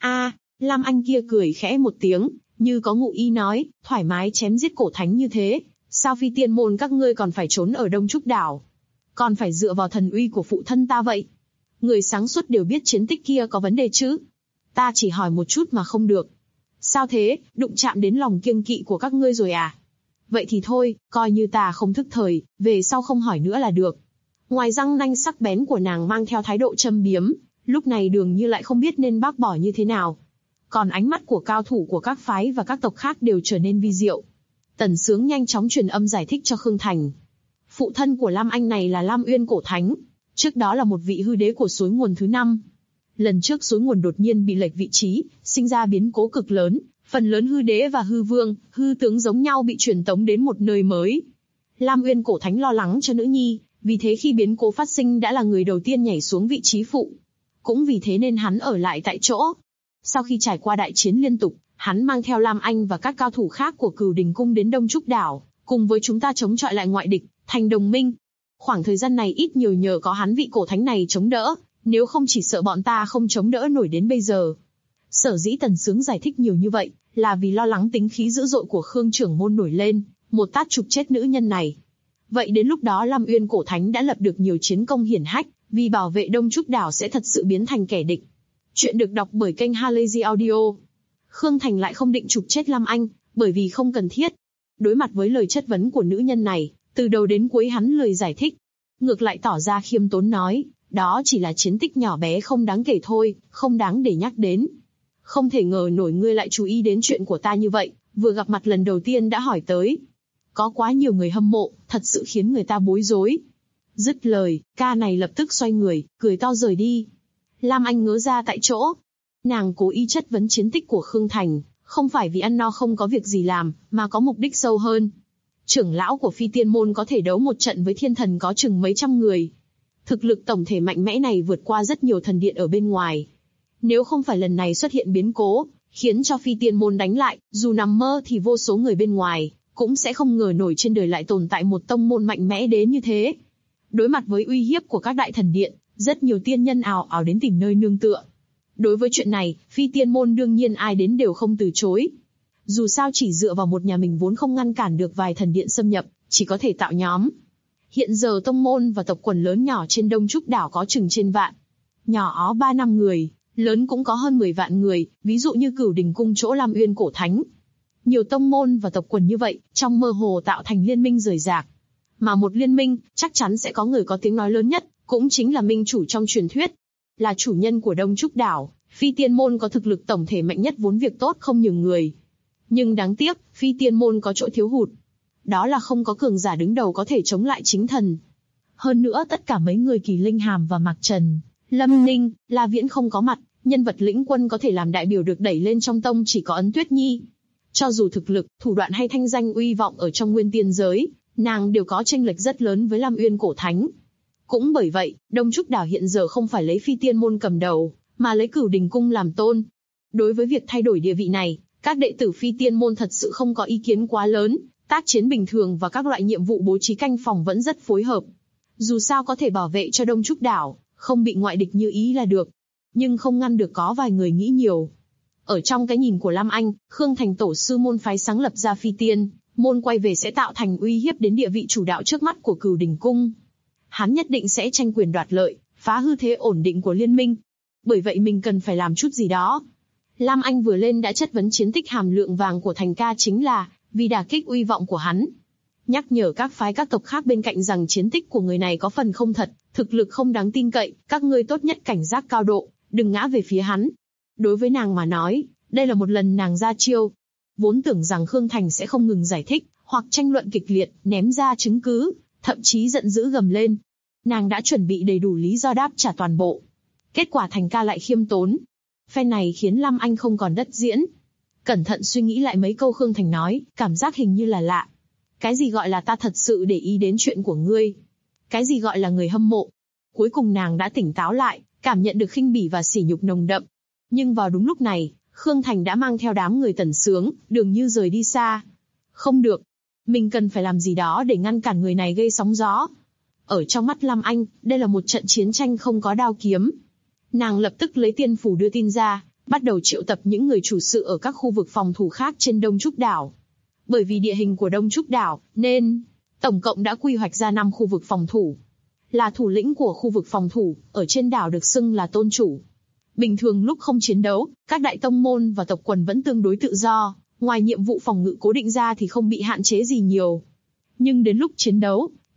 Lam Anh kia cười khẽ một tiếng, như có ngụ ý nói, thoải mái chém giết cổ thánh như thế, sao phi tiên môn các ngươi còn phải trốn ở Đông Trúc đảo? Còn phải dựa vào thần uy của phụ thân ta vậy? Người sáng suốt đều biết chiến tích kia có vấn đề chứ. Ta chỉ hỏi một chút mà không được. Sao thế, đụng chạm đến lòng kiêng kỵ của các ngươi rồi à? Vậy thì thôi, coi như ta không thức thời, về sau không hỏi nữa là được. Ngoài răng nanh sắc bén của nàng mang theo thái độ châm biếm, lúc này Đường Như lại không biết nên bác bỏ như thế nào. Còn ánh mắt của cao thủ của các phái và các tộc khác đều trở nên vi diệu. Tần Sướng nhanh chóng truyền âm giải thích cho Khương Thành. Phụ thân của Lam Anh này là Lam Uyên Cổ Thánh, trước đó là một vị hư đế của suối nguồn thứ 5. Lần trước suối nguồn đột nhiên bị lệch vị trí, sinh ra biến cố cực lớn, phần lớn hư đế và hư vương, hư tướng giống nhau bị truyền tống đến một nơi mới. Lam Uyên Cổ Thánh lo lắng cho nữ nhi, vì thế khi biến cố phát sinh đã là người đầu tiên nhảy xuống vị trí phụ. Cũng vì thế nên hắn ở lại tại chỗ. Sau khi trải qua đại chiến liên tục, hắn mang theo Lam Anh và các cao thủ khác của Cửu Đình Cung đến Đông Trúc Đảo, cùng với chúng ta chống chọi lại ngoại địch, thành đồng minh. Khoảng thời gian này ít nhiều nhờ có hắn vị cổ thánh này chống đỡ, nếu không chỉ sợ bọn ta không chống đỡ nổi đến bây giờ. Sở dĩ Tần Sướng giải thích nhiều như vậy, là vì lo lắng tính khí dữ dội của Khương trưởng môn nổi lên, một tát chụp chết nữ nhân này. Vậy đến lúc đó Lam Uyên Cổ Thánh đã lập được nhiều chiến công hiển hách, vì bảo vệ Đông Trúc Đảo sẽ thật sự biến thành kẻ địch. Chuyện được đọc bởi kênh Halazy Audio. Khương Thành lại không định chụp chết Lam Anh, bởi vì không cần thiết. Đối mặt với lời chất vấn của nữ nhân này, từ đầu đến cuối hắn lười giải thích. Ngược lại tỏ ra khiêm tốn nói, đó chỉ là chiến tích nhỏ bé không đáng kể thôi, không đáng để nhắc đến. Không thể ngờ nổi ngươi lại chú ý đến chuyện của ta như vậy, vừa gặp mặt lần đầu tiên đã hỏi tới. Có quá nhiều người hâm mộ, thật sự khiến người ta bối rối. Dứt lời, ca này lập tức xoay người, cười to rời đi. Lam Anh ngớ ra tại chỗ. Nàng cố ý chất vấn chiến tích của Khương Thành, không phải vì ăn no không có việc gì làm, mà có mục đích sâu hơn. Trưởng lão của Phi Tiên Môn có thể đấu một trận với thiên thần có chừng mấy trăm người. Thực lực tổng thể mạnh mẽ này vượt qua rất nhiều thần điện ở bên ngoài. Nếu không phải lần này xuất hiện biến cố, khiến cho Phi Tiên Môn đánh lại, dù nằm mơ thì vô số người bên ngoài, cũng sẽ không ngờ nổi trên đời lại tồn tại một tông môn mạnh mẽ đến như thế. Đối mặt với uy hiếp của các đại thần điện, rất nhiều tiên nhân ào ào đến tìm nơi nương tựa. Đối với chuyện này, Phi Tiên Môn đương nhiên ai đến đều không từ chối. Dù sao chỉ dựa vào một nhà mình vốn không ngăn cản được vài thần điện xâm nhập, chỉ có thể tạo nhóm. Hiện giờ tông môn và tộc quần lớn nhỏ trên Đông Trúc Đảo có chừng trên vạn. Nhỏ 3-5 người, lớn cũng có hơn 10 vạn người, ví dụ như Cửu Đình Cung chỗ Lam Uyên Cổ Thánh. Nhiều tông môn và tộc quần như vậy, trong mơ hồ tạo thành liên minh rời rạc. Mà một liên minh, chắc chắn sẽ có người có tiếng nói lớn nhất, cũng chính là minh chủ trong truyền thuyết. Là chủ nhân của Đông Trúc Đảo, Phi Tiên Môn có thực lực tổng thể mạnh nhất vốn việc tốt không nhường người. Nhưng đáng tiếc, Phi Tiên Môn có chỗ thiếu hụt. Đó là không có cường giả đứng đầu có thể chống lại chính thần. Hơn nữa tất cả mấy người Kỳ Linh Hàm và Mạc Trần, Lâm Ninh, La Viễn không có mặt, nhân vật lĩnh quân có thể làm đại biểu được đẩy lên trong tông chỉ có Ấn Tuyết Nhi. Cho dù thực lực, thủ đoạn hay thanh danh uy vọng ở trong nguyên tiên giới, nàng đều có chênh lệch rất lớn với Lam Uyên Cổ Thánh. Cũng bởi vậy, Đông Trúc Đảo hiện giờ không phải lấy Phi Tiên Môn cầm đầu, mà lấy Cửu Đình Cung làm tôn. Đối với việc thay đổi địa vị này, các đệ tử Phi Tiên Môn thật sự không có ý kiến quá lớn, tác chiến bình thường và các loại nhiệm vụ bố trí canh phòng vẫn rất phối hợp. Dù sao có thể bảo vệ cho Đông Trúc Đảo, không bị ngoại địch như ý là được. Nhưng không ngăn được có vài người nghĩ nhiều. Ở trong cái nhìn của Lam Anh, Khương Thành tổ sư môn phái sáng lập ra Phi Tiên Môn quay về sẽ tạo thành uy hiếp đến địa vị chủ đạo trước mắt của Cửu Đình Cung. Hắn nhất định sẽ tranh quyền đoạt lợi, phá hư thế ổn định của liên minh. Bởi vậy mình cần phải làm chút gì đó. Lam Anh vừa lên đã chất vấn chiến tích hàm lượng vàng của Thành ca chính là vì đả kích uy vọng của hắn. Nhắc nhở các phái các tộc khác bên cạnh rằng chiến tích của người này có phần không thật, thực lực không đáng tin cậy, các ngươi tốt nhất cảnh giác cao độ, đừng ngã về phía hắn. Đối với nàng mà nói, đây là một lần nàng ra chiêu. Vốn tưởng rằng Khương Thành sẽ không ngừng giải thích, hoặc tranh luận kịch liệt, ném ra chứng cứ, thậm chí giận dữ gầm lên. Nàng đã chuẩn bị đầy đủ lý do đáp trả toàn bộ. Kết quả Thành ca lại khiêm tốn. Phen này khiến Lam Anh không còn đất diễn. Cẩn thận suy nghĩ lại mấy câu Khương Thành nói, cảm giác hình như là lạ. Cái gì gọi là ta thật sự để ý đến chuyện của ngươi? Cái gì gọi là người hâm mộ? Cuối cùng nàng đã tỉnh táo lại, cảm nhận được khinh bỉ và sỉ nhục nồng đậm. Nhưng vào đúng lúc này, Khương Thành đã mang theo đám người Tần Sướng, Đường Như rời đi xa. Không được, mình cần phải làm gì đó để ngăn cản người này gây sóng gió. Ở trong mắt Lam Anh, đây là một trận chiến tranh không có đao kiếm. Nàng lập tức lấy tiên phủ đưa tin ra, bắt đầu triệu tập những người chủ sự ở các khu vực phòng thủ khác trên Đông Trúc Đảo. Bởi vì địa hình của Đông Trúc Đảo, nên tổng cộng đã quy hoạch ra 5 khu vực phòng thủ. Là thủ lĩnh của khu vực phòng thủ, ở trên đảo được xưng là tôn chủ. Bình thường lúc không chiến đấu, các đại tông môn và tộc quần vẫn tương đối tự do, ngoài nhiệm vụ phòng ngự cố định ra thì không bị hạn chế gì nhiều. Nhưng đến lúc chiến đấu,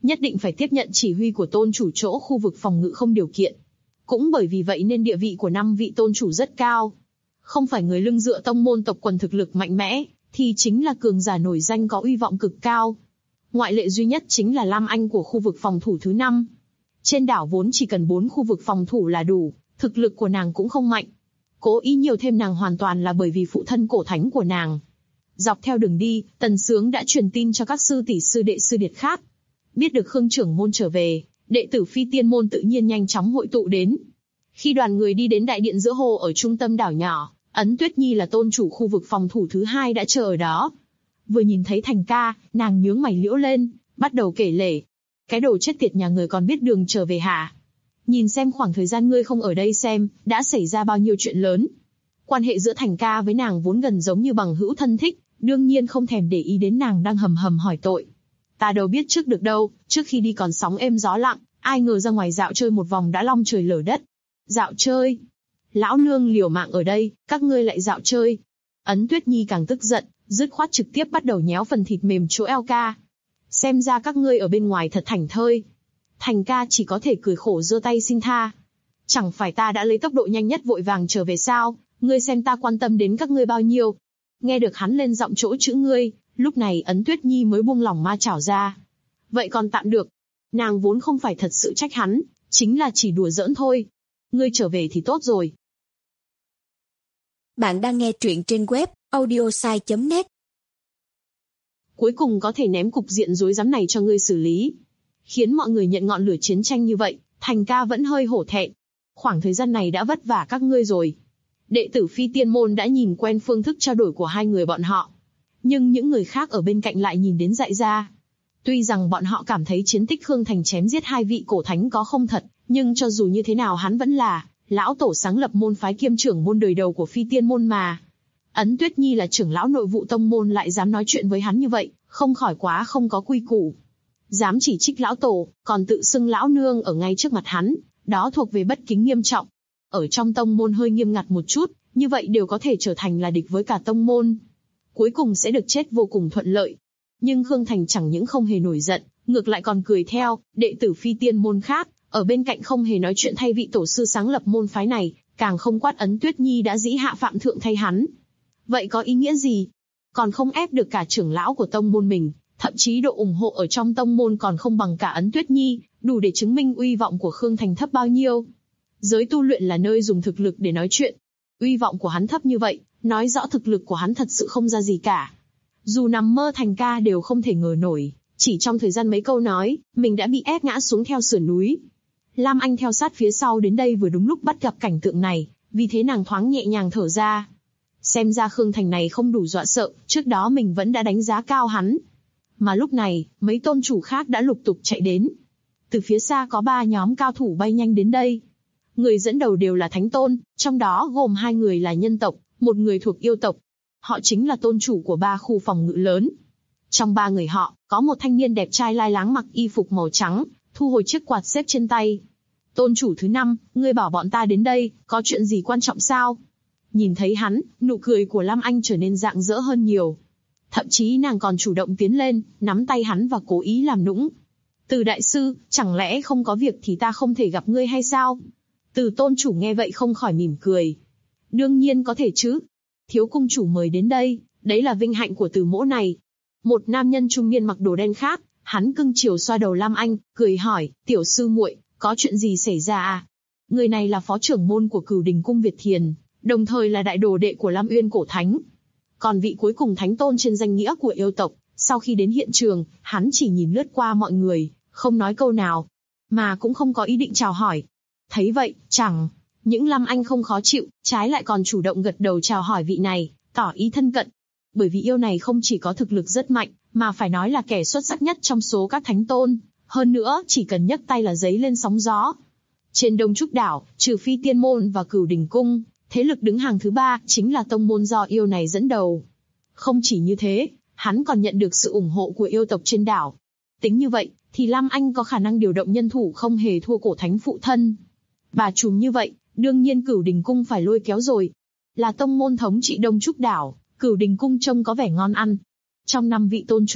nhất định phải tiếp nhận chỉ huy của tôn chủ chỗ khu vực phòng ngự không điều kiện. Cũng bởi vì vậy nên địa vị của 5 vị tôn chủ rất cao. Không phải người lưng dựa tông môn tộc quần thực lực mạnh mẽ, thì chính là cường giả nổi danh có uy vọng cực cao. Ngoại lệ duy nhất chính là Lam Anh của khu vực phòng thủ thứ 5. Trên đảo vốn chỉ cần 4 khu vực phòng thủ là đủ, thực lực của nàng cũng không mạnh. Cố ý nhiều thêm nàng hoàn toàn là bởi vì phụ thân cổ thánh của nàng. Dọc theo đường đi, Tần Sướng đã truyền tin cho các sư tỷ sư đệ sư điệt khác. Biết được Khương trưởng môn trở về, đệ tử Phi Tiên môn tự nhiên nhanh chóng hội tụ đến. Khi đoàn người đi đến đại điện giữa hồ ở trung tâm đảo nhỏ, Ấn Tuyết Nhi là tôn chủ khu vực phòng thủ thứ 2 đã chờ ở đó. Vừa nhìn thấy Thành ca, nàng nhướng mày liễu lên, bắt đầu kể lể. Cái đồ chết tiệt nhà người còn biết đường trở về hả? Nhìn xem khoảng thời gian ngươi không ở đây xem, đã xảy ra bao nhiêu chuyện lớn. Quan hệ giữa Thành ca với nàng vốn gần giống như bằng hữu thân thích, đương nhiên không thèm để ý đến nàng đang hầm hầm hỏi tội. Ta đâu biết trước được đâu, trước khi đi còn sóng êm gió lặng, ai ngờ ra ngoài dạo chơi một vòng đã long trời lở đất. Dạo chơi? Lão nương liều mạng ở đây, các ngươi lại dạo chơi. Ấn Tuyết Nhi càng tức giận, dứt khoát trực tiếp bắt đầu nhéo phần thịt mềm chỗ eo ca. Xem ra các ngươi ở bên ngoài thật thảnh thơi. Thành ca chỉ có thể cười khổ giơ tay xin tha. Chẳng phải ta đã lấy tốc độ nhanh nhất vội vàng trở về sao, ngươi xem ta quan tâm đến các ngươi bao nhiêu. Nghe được hắn lên giọng chỗ chữ ngươi, lúc này Ấn Tuyết Nhi mới buông lỏng ma chảo ra. Vậy còn tạm được. Nàng vốn không phải thật sự trách hắn, chính là chỉ đùa giỡn thôi. Ngươi trở về thì tốt rồi. Bạn đang nghe truyện trên web audiosai.net. Cuối cùng có thể ném cục diện rối rắm này cho ngươi xử lý. Khiến mọi người nhận ngọn lửa chiến tranh như vậy, Thành ca vẫn hơi hổ thẹn. Khoảng thời gian này đã vất vả các ngươi rồi. Đệ tử Phi Tiên môn đã nhìn quen phương thức trao đổi của hai người bọn họ. Nhưng những người khác ở bên cạnh lại nhìn đến dại ra. Tuy rằng bọn họ cảm thấy chiến tích Khương Thành chém giết 2 vị cổ thánh có không thật, nhưng cho dù như thế nào hắn vẫn là lão tổ sáng lập môn phái kiêm trưởng môn đời đầu của Phi Tiên môn mà. Ấn Tuyết Nhi là trưởng lão nội vụ tông môn lại dám nói chuyện với hắn như vậy, không khỏi quá không có quy củ. Dám chỉ trích lão tổ, còn tự xưng lão nương ở ngay trước mặt hắn, đó thuộc về bất kính nghiêm trọng. Ở trong tông môn hơi nghiêm ngặt một chút, như vậy đều có thể trở thành là địch với cả tông môn. Cuối cùng sẽ được chết vô cùng thuận lợi. Nhưng Khương Thành chẳng những không hề nổi giận, ngược lại còn cười theo, đệ tử Phi Tiên môn khác, ở bên cạnh không hề nói chuyện thay vị tổ sư sáng lập môn phái này, càng không quát Ấn Tuyết Nhi đã dĩ hạ phạm thượng thay hắn. Vậy có ý nghĩa gì? Còn không ép được cả trưởng lão của tông môn mình, thậm chí độ ủng hộ ở trong tông môn còn không bằng cả Ấn Tuyết Nhi, đủ để chứng minh uy vọng của Khương Thành thấp bao nhiêu. Giới tu luyện là nơi dùng thực lực để nói chuyện. Uy vọng của hắn thấp như vậy, nói rõ thực lực của hắn thật sự không ra gì cả. Dù nằm mơ Thành ca đều không thể ngờ nổi, chỉ trong thời gian mấy câu nói, mình đã bị ép ngã xuống theo sườn núi. Lam Anh theo sát phía sau đến đây vừa đúng lúc bắt gặp cảnh tượng này, vì thế nàng thoáng nhẹ nhàng thở ra. Xem ra Khương Thành này không đủ dọa sợ, trước đó mình vẫn đã đánh giá cao hắn. Mà lúc này, mấy tôn chủ khác đã lục tục chạy đến. Từ phía xa có 3 nhóm cao thủ bay nhanh đến đây. Người dẫn đầu đều là thánh tôn, trong đó gồm 2 người là nhân tộc, 1 người thuộc yêu tộc. Họ chính là tôn chủ của 3 khu phòng ngự lớn. Trong 3 người họ, có một thanh niên đẹp trai lai láng mặc y phục màu trắng, thu hồi chiếc quạt xếp trên tay. Tôn chủ thứ 5, ngươi bảo bọn ta đến đây, có chuyện gì quan trọng sao? Nhìn thấy hắn, nụ cười của Lam Anh trở nên rạng rỡ hơn nhiều. Thậm chí nàng còn chủ động tiến lên, nắm tay hắn và cố ý làm nũng. Từ đại sư, chẳng lẽ không có việc thì ta không thể gặp ngươi hay sao? Từ tôn chủ nghe vậy không khỏi mỉm cười. Đương nhiên có thể chứ. Thiếu cung chủ mời đến đây, đấy là vinh hạnh của từ mỗ này. Một nam nhân trung niên mặc đồ đen khác, hắn cưng chiều xoa đầu Lam Anh, cười hỏi, tiểu sư muội, có chuyện gì xảy ra à? Người này là phó trưởng môn của Cửu Đình Cung Việt Thiền, đồng thời là đại đồ đệ của Lam Uyên Cổ Thánh. Còn vị cuối cùng thánh tôn trên danh nghĩa của yêu tộc, sau khi đến hiện trường, hắn chỉ nhìn lướt qua mọi người, không nói câu nào, mà cũng không có ý định chào hỏi. Thấy vậy, chẳng những Lam Anh không khó chịu, trái lại còn chủ động gật đầu chào hỏi vị này, tỏ ý thân cận. Bởi vì yêu này không chỉ có thực lực rất mạnh, mà phải nói là kẻ xuất sắc nhất trong số các thánh tôn. Hơn nữa, chỉ cần nhấc tay là giấy lên sóng gió. Trên Đông Trúc Đảo, trừ Phi Tiên môn và Cửu Đình Cung, thế lực đứng hàng thứ 3 chính là tông môn do yêu này dẫn đầu. Không chỉ như thế, hắn còn nhận được sự ủng hộ của yêu tộc trên đảo. Tính như vậy, thì Lam Anh có khả năng điều động nhân thủ không hề thua Cổ Thánh phụ thân. Bà trùm như vậy, đương nhiên Cửu Đình Cung phải lôi kéo rồi. Là tông môn thống trị Đông Trúc Đảo, Cửu Đình Cung trông có vẻ ngon ăn. Trong 5 vị tôn chủ,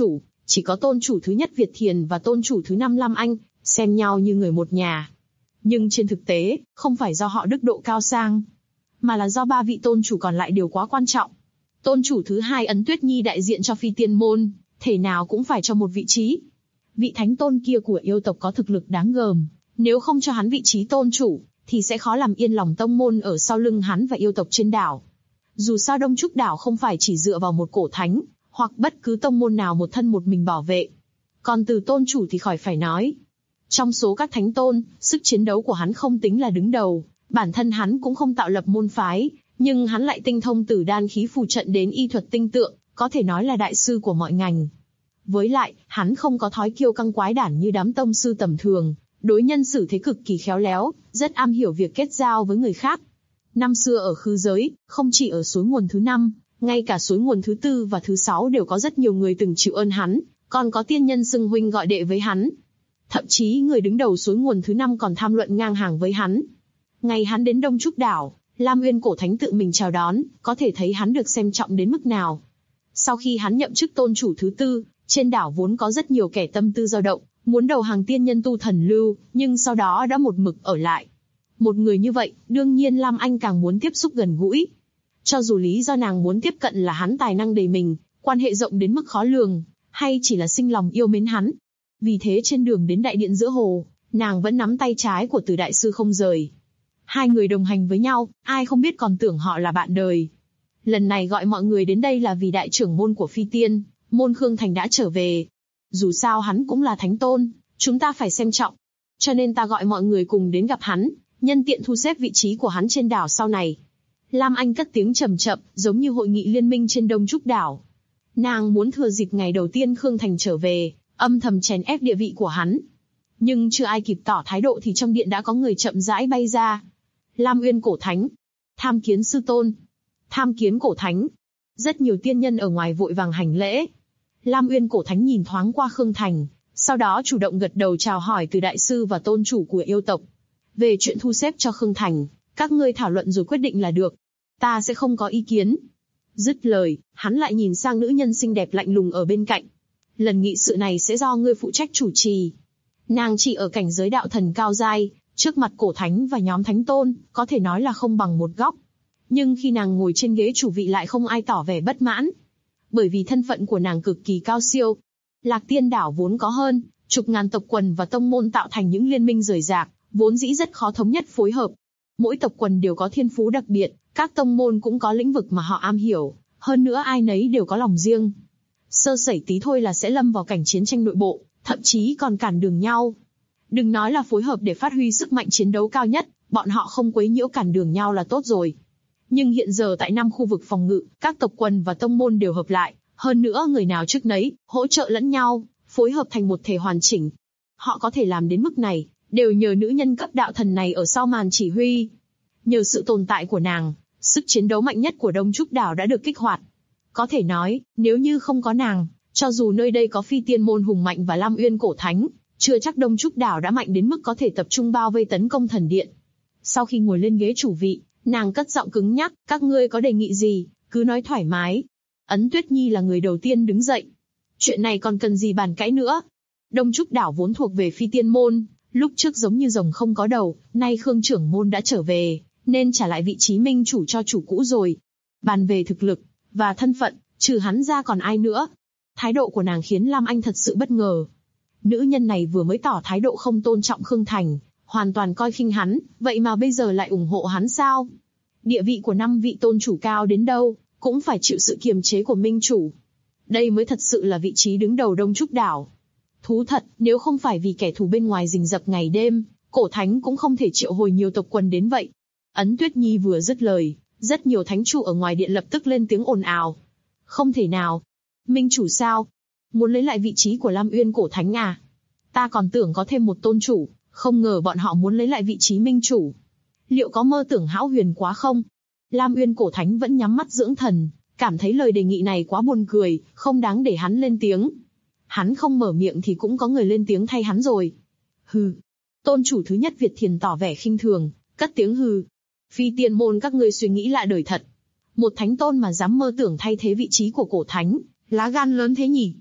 Chỉ có tôn chủ thứ nhất Việt Thiền và tôn chủ thứ năm Lam Anh, xem nhau như người một nhà. Nhưng trên thực tế, không phải do họ đức độ cao sang, mà là do ba vị tôn chủ còn lại đều quá quan trọng. Tôn chủ thứ hai Ấn Tuyết Nhi đại diện cho phi tiên môn, thể nào cũng phải cho một vị trí. Vị thánh tôn kia của yêu tộc có thực lực đáng gờm, nếu không cho hắn vị trí tôn chủ, thì sẽ khó làm yên lòng tông môn ở sau lưng hắn và yêu tộc trên đảo. Dù sao Đông Trúc đảo không phải chỉ dựa vào một cổ thánh, hoặc bất cứ tông môn nào một thân một mình bảo vệ. Còn từ tôn chủ thì khỏi phải nói. Trong số các thánh tôn, sức chiến đấu của hắn không tính là đứng đầu, bản thân hắn cũng không tạo lập môn phái, nhưng hắn lại tinh thông từ đan khí phù trận đến y thuật tinh tượng, có thể nói là đại sư của mọi ngành. Với lại, hắn không có thói kiêu căng quái đản như đám tông sư tầm thường, đối nhân xử thế cực kỳ khéo léo, rất am hiểu việc kết giao với người khác. Năm xưa ở khư giới, không chỉ ở suối nguồn thứ 5, ngay cả suối nguồn thứ 4 và thứ 6 đều có rất nhiều người từng chịu ơn hắn, còn có tiên nhân xưng huynh gọi đệ với hắn. Thậm chí người đứng đầu suối nguồn thứ 5 còn tham luận ngang hàng với hắn. Ngày hắn đến Đông Trúc đảo, Lam Uyên cổ thánh tự mình chào đón, có thể thấy hắn được xem trọng đến mức nào. Sau khi hắn nhậm chức tôn chủ thứ 4, trên đảo vốn có rất nhiều kẻ tâm tư dao động, muốn đầu hàng tiên nhân tu thần lưu, nhưng sau đó đã một mực ở lại. Một người như vậy, đương nhiên Lam Anh càng muốn tiếp xúc gần gũi. Cho dù lý do nàng muốn tiếp cận là hắn tài năng đầy mình, quan hệ rộng đến mức khó lường, hay chỉ là sinh lòng yêu mến hắn. Vì thế trên đường đến đại điện giữa hồ, nàng vẫn nắm tay trái của Từ đại sư không rời. Hai người đồng hành với nhau, ai không biết còn tưởng họ là bạn đời. Lần này gọi mọi người đến đây là vì đại trưởng môn của phi tiên, môn Khương Thành đã trở về. Dù sao hắn cũng là thánh tôn, chúng ta phải xem trọng. Cho nên ta gọi mọi người cùng đến gặp hắn, nhân tiện thu xếp vị trí của hắn trên đảo sau này. Lam Anh cất tiếng trầm chậm, giống như hội nghị liên minh trên Đông Trúc đảo. Nàng muốn thừa dịp ngày đầu tiên Khương Thành trở về, âm thầm chèn ép địa vị của hắn. Nhưng chưa ai kịp tỏ thái độ thì trong điện đã có người chậm rãi bay ra. Lam Uyên cổ thánh, tham kiến sư tôn, tham kiến cổ thánh. Rất nhiều tiên nhân ở ngoài vội vàng hành lễ. Lam Uyên cổ thánh nhìn thoáng qua Khương Thành, sau đó chủ động gật đầu chào hỏi từ đại sư và tôn chủ của yêu tộc. Về chuyện thu xếp cho Khương Thành, các ngươi thảo luận rồi quyết định là được. Ta sẽ không có ý kiến. Dứt lời, hắn lại nhìn sang nữ nhân xinh đẹp lạnh lùng ở bên cạnh. Lần nghị sự này sẽ do ngươi phụ trách chủ trì. Nàng chỉ ở cảnh giới đạo thần cao giai, trước mặt cổ thánh và nhóm thánh tôn, có thể nói là không bằng một góc. Nhưng khi nàng ngồi trên ghế chủ vị lại không ai tỏ vẻ bất mãn. Bởi vì thân phận của nàng cực kỳ cao siêu. Lạc Tiên đảo vốn có hơn chục ngàn tộc quần và tông môn tạo thành những liên minh rời rạc, vốn dĩ rất khó thống nhất phối hợp. Mỗi tộc quần đều có thiên phú đặc biệt, các tông môn cũng có lĩnh vực mà họ am hiểu, hơn nữa ai nấy đều có lòng riêng. Sơ sẩy tí thôi là sẽ lâm vào cảnh chiến tranh nội bộ, thậm chí còn cản đường nhau. Đừng nói là phối hợp để phát huy sức mạnh chiến đấu cao nhất, bọn họ không quấy nhiễu cản đường nhau là tốt rồi. Nhưng hiện giờ tại 5 khu vực phòng ngự, các tộc quần và tông môn đều hợp lại, hơn nữa người nào trước nấy, hỗ trợ lẫn nhau, phối hợp thành một thể hoàn chỉnh. Họ có thể làm đến mức này, đều nhờ nữ nhân cấp đạo thần này ở sau màn chỉ huy. Nhờ sự tồn tại của nàng, sức chiến đấu mạnh nhất của Đông Trúc đảo đã được kích hoạt. Có thể nói, nếu như không có nàng, cho dù nơi đây có phi tiên môn hùng mạnh và Lam Uyên cổ thánh, chưa chắc Đông Trúc đảo đã mạnh đến mức có thể tập trung bao vây tấn công thần điện. Sau khi ngồi lên ghế chủ vị, nàng cất giọng cứng nhắc, các ngươi có đề nghị gì, cứ nói thoải mái. Ấn Tuyết Nhi là người đầu tiên đứng dậy. Chuyện này còn cần gì bàn cãi nữa. Đông Trúc đảo vốn thuộc về phi tiên môn, lúc trước giống như rồng không có đầu, nay Khương trưởng môn đã trở về, nên trả lại vị trí minh chủ cho chủ cũ rồi. Bàn về thực lực và thân phận, trừ hắn ra còn ai nữa. Thái độ của nàng khiến Lam Anh thật sự bất ngờ. Nữ nhân này vừa mới tỏ thái độ không tôn trọng Khương Thành, hoàn toàn coi khinh hắn, vậy mà bây giờ lại ủng hộ hắn sao? Địa vị của 5 vị tôn chủ cao đến đâu, cũng phải chịu sự kiềm chế của minh chủ. Đây mới thật sự là vị trí đứng đầu Đông Trúc đảo. Thú thật, nếu không phải vì kẻ thù bên ngoài rình rập ngày đêm, cổ thánh cũng không thể triệu hồi nhiều tộc quần đến vậy. Ấn Tuyết Nhi vừa dứt lời, rất nhiều thánh chủ ở ngoài điện lập tức lên tiếng ồn ào. Không thể nào. Minh chủ sao? Muốn lấy lại vị trí của Lam Uyên cổ thánh à? Ta còn tưởng có thêm một tôn chủ, không ngờ bọn họ muốn lấy lại vị trí minh chủ. Liệu có mơ tưởng hão huyền quá không? Lam Uyên cổ thánh vẫn nhắm mắt dưỡng thần, cảm thấy lời đề nghị này quá buồn cười, không đáng để hắn lên tiếng. Hắn không mở miệng thì cũng có người lên tiếng thay hắn rồi. Hừ. Tôn chủ thứ nhất Việt Thiền tỏ vẻ khinh thường, cất tiếng hừ. Phi tiên môn các ngươi suy nghĩ lạ đời thật. Một thánh tôn mà dám mơ tưởng thay thế vị trí của cổ thánh, lá gan lớn thế nhỉ?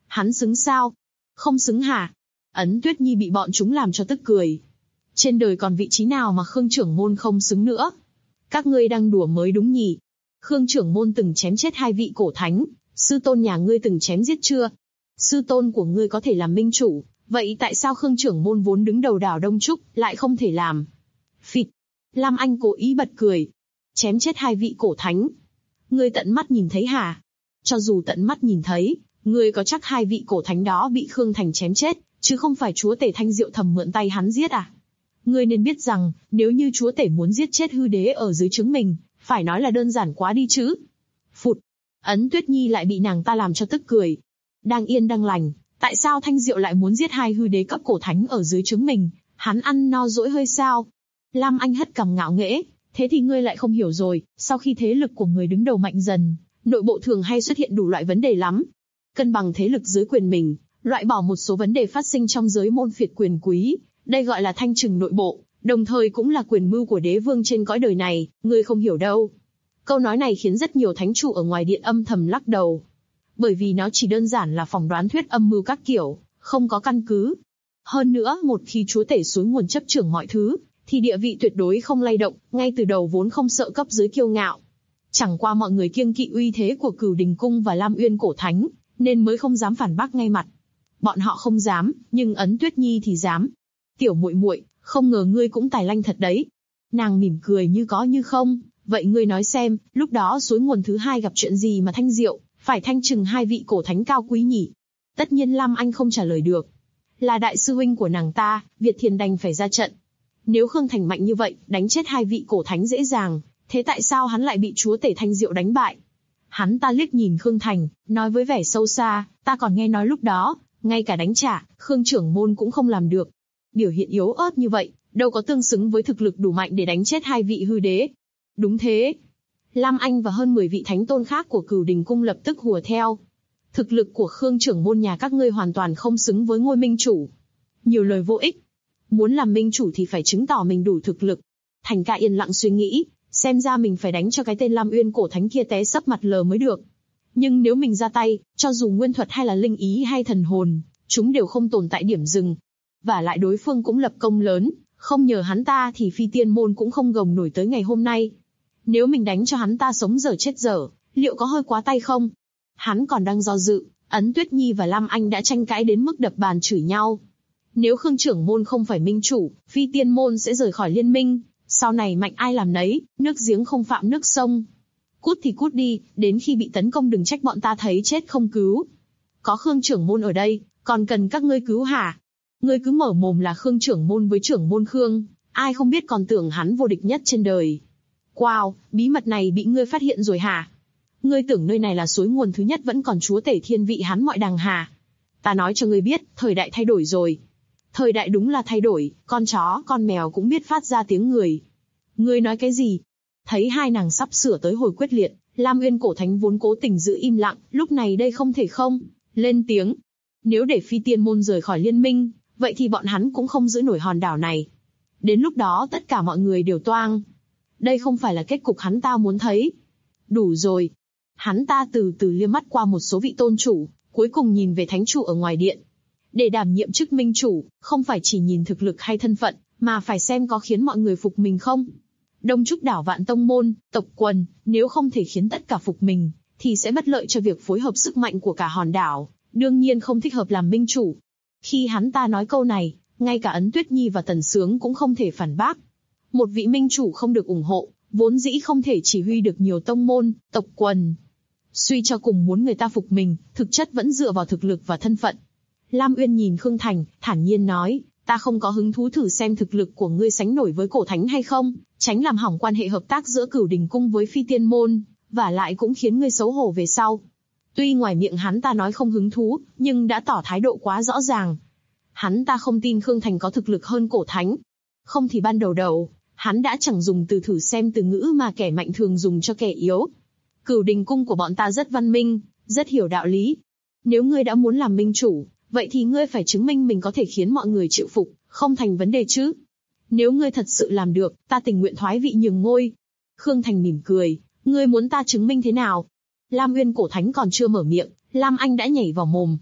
Hắn xứng sao? Không xứng hả? Ấn Tuyết Nhi bị bọn chúng làm cho tức cười. Trên đời còn vị trí nào mà Khương trưởng môn không xứng nữa? Các ngươi đang đùa mới đúng nhỉ? Khương trưởng môn từng chém chết 2 vị cổ thánh, sư tôn nhà ngươi từng chém giết chưa? Sư tôn của ngươi có thể làm minh chủ, vậy tại sao Khương trưởng môn vốn đứng đầu đảo Đông Trúc lại không thể làm? Phịt! Lam Anh cố ý bật cười. Chém chết 2 vị cổ thánh. Ngươi tận mắt nhìn thấy hả? Cho dù tận mắt nhìn thấy, ngươi có chắc 2 vị cổ thánh đó bị Khương Thành chém chết, chứ không phải chúa tể Thanh Diệu thầm mượn tay hắn giết à? Ngươi nên biết rằng, nếu như chúa tể muốn giết chết hư đế ở dưới trướng mình, phải nói là đơn giản quá đi chứ. Phụt! Ấn Tuyết Nhi lại bị nàng ta làm cho tức cười. Đang yên đang lành, tại sao Thanh Diệu lại muốn giết 2 hư đế cấp cổ thánh ở dưới trướng mình? Hắn ăn no dỗi hơi sao? Lam Anh hất cằm ngạo nghễ. Thế thì ngươi lại không hiểu rồi, sau khi thế lực của người đứng đầu mạnh dần, nội bộ thường hay xuất hiện đủ loại vấn đề lắm. Cân bằng thế lực dưới quyền mình, loại bỏ một số vấn đề phát sinh trong giới môn phiệt quyền quý, đây gọi là thanh trừng nội bộ, đồng thời cũng là quyền mưu của đế vương trên cõi đời này, ngươi không hiểu đâu. Câu nói này khiến rất nhiều thánh chủ ở ngoài điện âm thầm lắc đầu. Bởi vì nó chỉ đơn giản là phỏng đoán thuyết âm mưu các kiểu, không có căn cứ. Hơn nữa, một khi chúa tể suối nguồn chấp trưởng mọi thứ, thì địa vị tuyệt đối không lay động, ngay từ đầu vốn không sợ cấp dưới kiêu ngạo. Chẳng qua mọi người kiêng kỵ uy thế của Cửu Đình Cung và Lam Uyên Cổ Thánh, nên mới không dám phản bác ngay mặt. Bọn họ không dám, nhưng Ấn Tuyết Nhi thì dám. Tiểu muội muội, không ngờ ngươi cũng tài lanh thật đấy. Nàng mỉm cười như có như không, vậy ngươi nói xem, lúc đó suối nguồn thứ 2 gặp chuyện gì mà Thanh Diệu phải thanh trừng 2 vị cổ thánh cao quý nhỉ? Tất nhiên Lam Anh không trả lời được. Là đại sư huynh của nàng ta, Việt Thiền đành phải ra trận. Nếu Khương Thành mạnh như vậy, đánh chết 2 vị cổ thánh dễ dàng, thế tại sao hắn lại bị chúa tể Thanh Diệu đánh bại? Hắn ta liếc nhìn Khương Thành, nói với vẻ sâu xa, ta còn nghe nói lúc đó, ngay cả đánh trả, Khương trưởng môn cũng không làm được. Biểu hiện yếu ớt như vậy, đâu có tương xứng với thực lực đủ mạnh để đánh chết 2 vị hư đế. Đúng thế. Lam Anh và hơn 10 vị thánh tôn khác của Cửu Đình Cung lập tức hùa theo. Thực lực của Khương trưởng môn nhà các ngươi hoàn toàn không xứng với ngôi minh chủ. Nhiều lời vô ích. Muốn làm minh chủ thì phải chứng tỏ mình đủ thực lực. Thành Ca yên lặng suy nghĩ, xem ra mình phải đánh cho cái tên Lam Uyên Cổ Thánh kia té sấp mặt lờ mới được. Nhưng nếu mình ra tay, cho dù nguyên thuật hay là linh ý hay thần hồn, chúng đều không tồn tại điểm dừng. Và lại đối phương cũng lập công lớn, không nhờ hắn ta thì Phi Tiên Môn cũng không gồng nổi tới ngày hôm nay. Nếu mình đánh cho hắn ta sống dở chết dở, liệu có hơi quá tay không? Hắn còn đang do dự, Ấn Tuyết Nhi và Lam Anh đã tranh cãi đến mức đập bàn chửi nhau. Nếu Khương trưởng môn không phải minh chủ, Phi Tiên Môn sẽ rời khỏi liên minh, sau này mạnh ai làm nấy, nước giếng không phạm nước sông. Cút thì cút đi, đến khi bị tấn công đừng trách bọn ta thấy chết không cứu. Có Khương trưởng môn ở đây, còn cần các ngươi cứu hả? Ngươi cứ mở mồm là Khương trưởng môn với trưởng môn Khương, ai không biết còn tưởng hắn vô địch nhất trên đời. Wow, bí mật này bị ngươi phát hiện rồi hả? Ngươi tưởng nơi này là suối nguồn thứ nhất vẫn còn chúa tể thiên vị hắn mọi đằng hả? Ta nói cho ngươi biết, thời đại thay đổi rồi. Thời đại đúng là thay đổi, con chó, con mèo cũng biết phát ra tiếng người. Ngươi nói cái gì? Thấy hai nàng sắp sửa tới hồi quyết liệt, Lam Uyên Cổ Thánh vốn cố tình giữ im lặng, lúc này đây không thể không lên tiếng. Nếu để Phi Tiên Môn rời khỏi liên minh, vậy thì bọn hắn cũng không giữ nổi hòn đảo này. Đến lúc đó tất cả mọi người đều toang. Đây không phải là kết cục hắn ta muốn thấy. Đủ rồi. Hắn ta từ từ liếc mắt qua một số vị tôn chủ, cuối cùng nhìn về thánh chủ ở ngoài điện. Để đảm nhiệm chức minh chủ, không phải chỉ nhìn thực lực hay thân phận, mà phải xem có khiến mọi người phục mình không. Đông Trúc đảo vạn tông môn, tộc quần, nếu không thể khiến tất cả phục mình, thì sẽ bất lợi cho việc phối hợp sức mạnh của cả hòn đảo, đương nhiên không thích hợp làm minh chủ. Khi hắn ta nói câu này, ngay cả Ấn Tuyết Nhi và Tần Sướng cũng không thể phản bác. Một vị minh chủ không được ủng hộ, vốn dĩ không thể chỉ huy được nhiều tông môn, tộc quần. Suy cho cùng muốn người ta phục mình, thực chất vẫn dựa vào thực lực và thân phận. Lam Uyên nhìn Khương Thành, thản nhiên nói, ta không có hứng thú thử xem thực lực của ngươi sánh nổi với Cổ Thánh hay không, tránh làm hỏng quan hệ hợp tác giữa Cửu Đình Cung với Phi Tiên Môn, và lại cũng khiến ngươi xấu hổ về sau. Tuy ngoài miệng hắn ta nói không hứng thú, nhưng đã tỏ thái độ quá rõ ràng. Hắn ta không tin Khương Thành có thực lực hơn Cổ Thánh. Không thì ban đầu, hắn đã chẳng dùng từ thử xem từ ngữ mà kẻ mạnh thường dùng cho kẻ yếu. Cửu Đình Cung của bọn ta rất văn minh, rất hiểu đạo lý. Nếu ngươi đã muốn làm minh chủ, vậy thì ngươi phải chứng minh mình có thể khiến mọi người chịu phục, không thành vấn đề chứ. Nếu ngươi thật sự làm được, ta tình nguyện thoái vị nhường ngôi. Khương Thành mỉm cười, ngươi muốn ta chứng minh thế nào? Lam Uyên Cổ Thánh còn chưa mở miệng, Lam Anh đã nhảy vào mồm.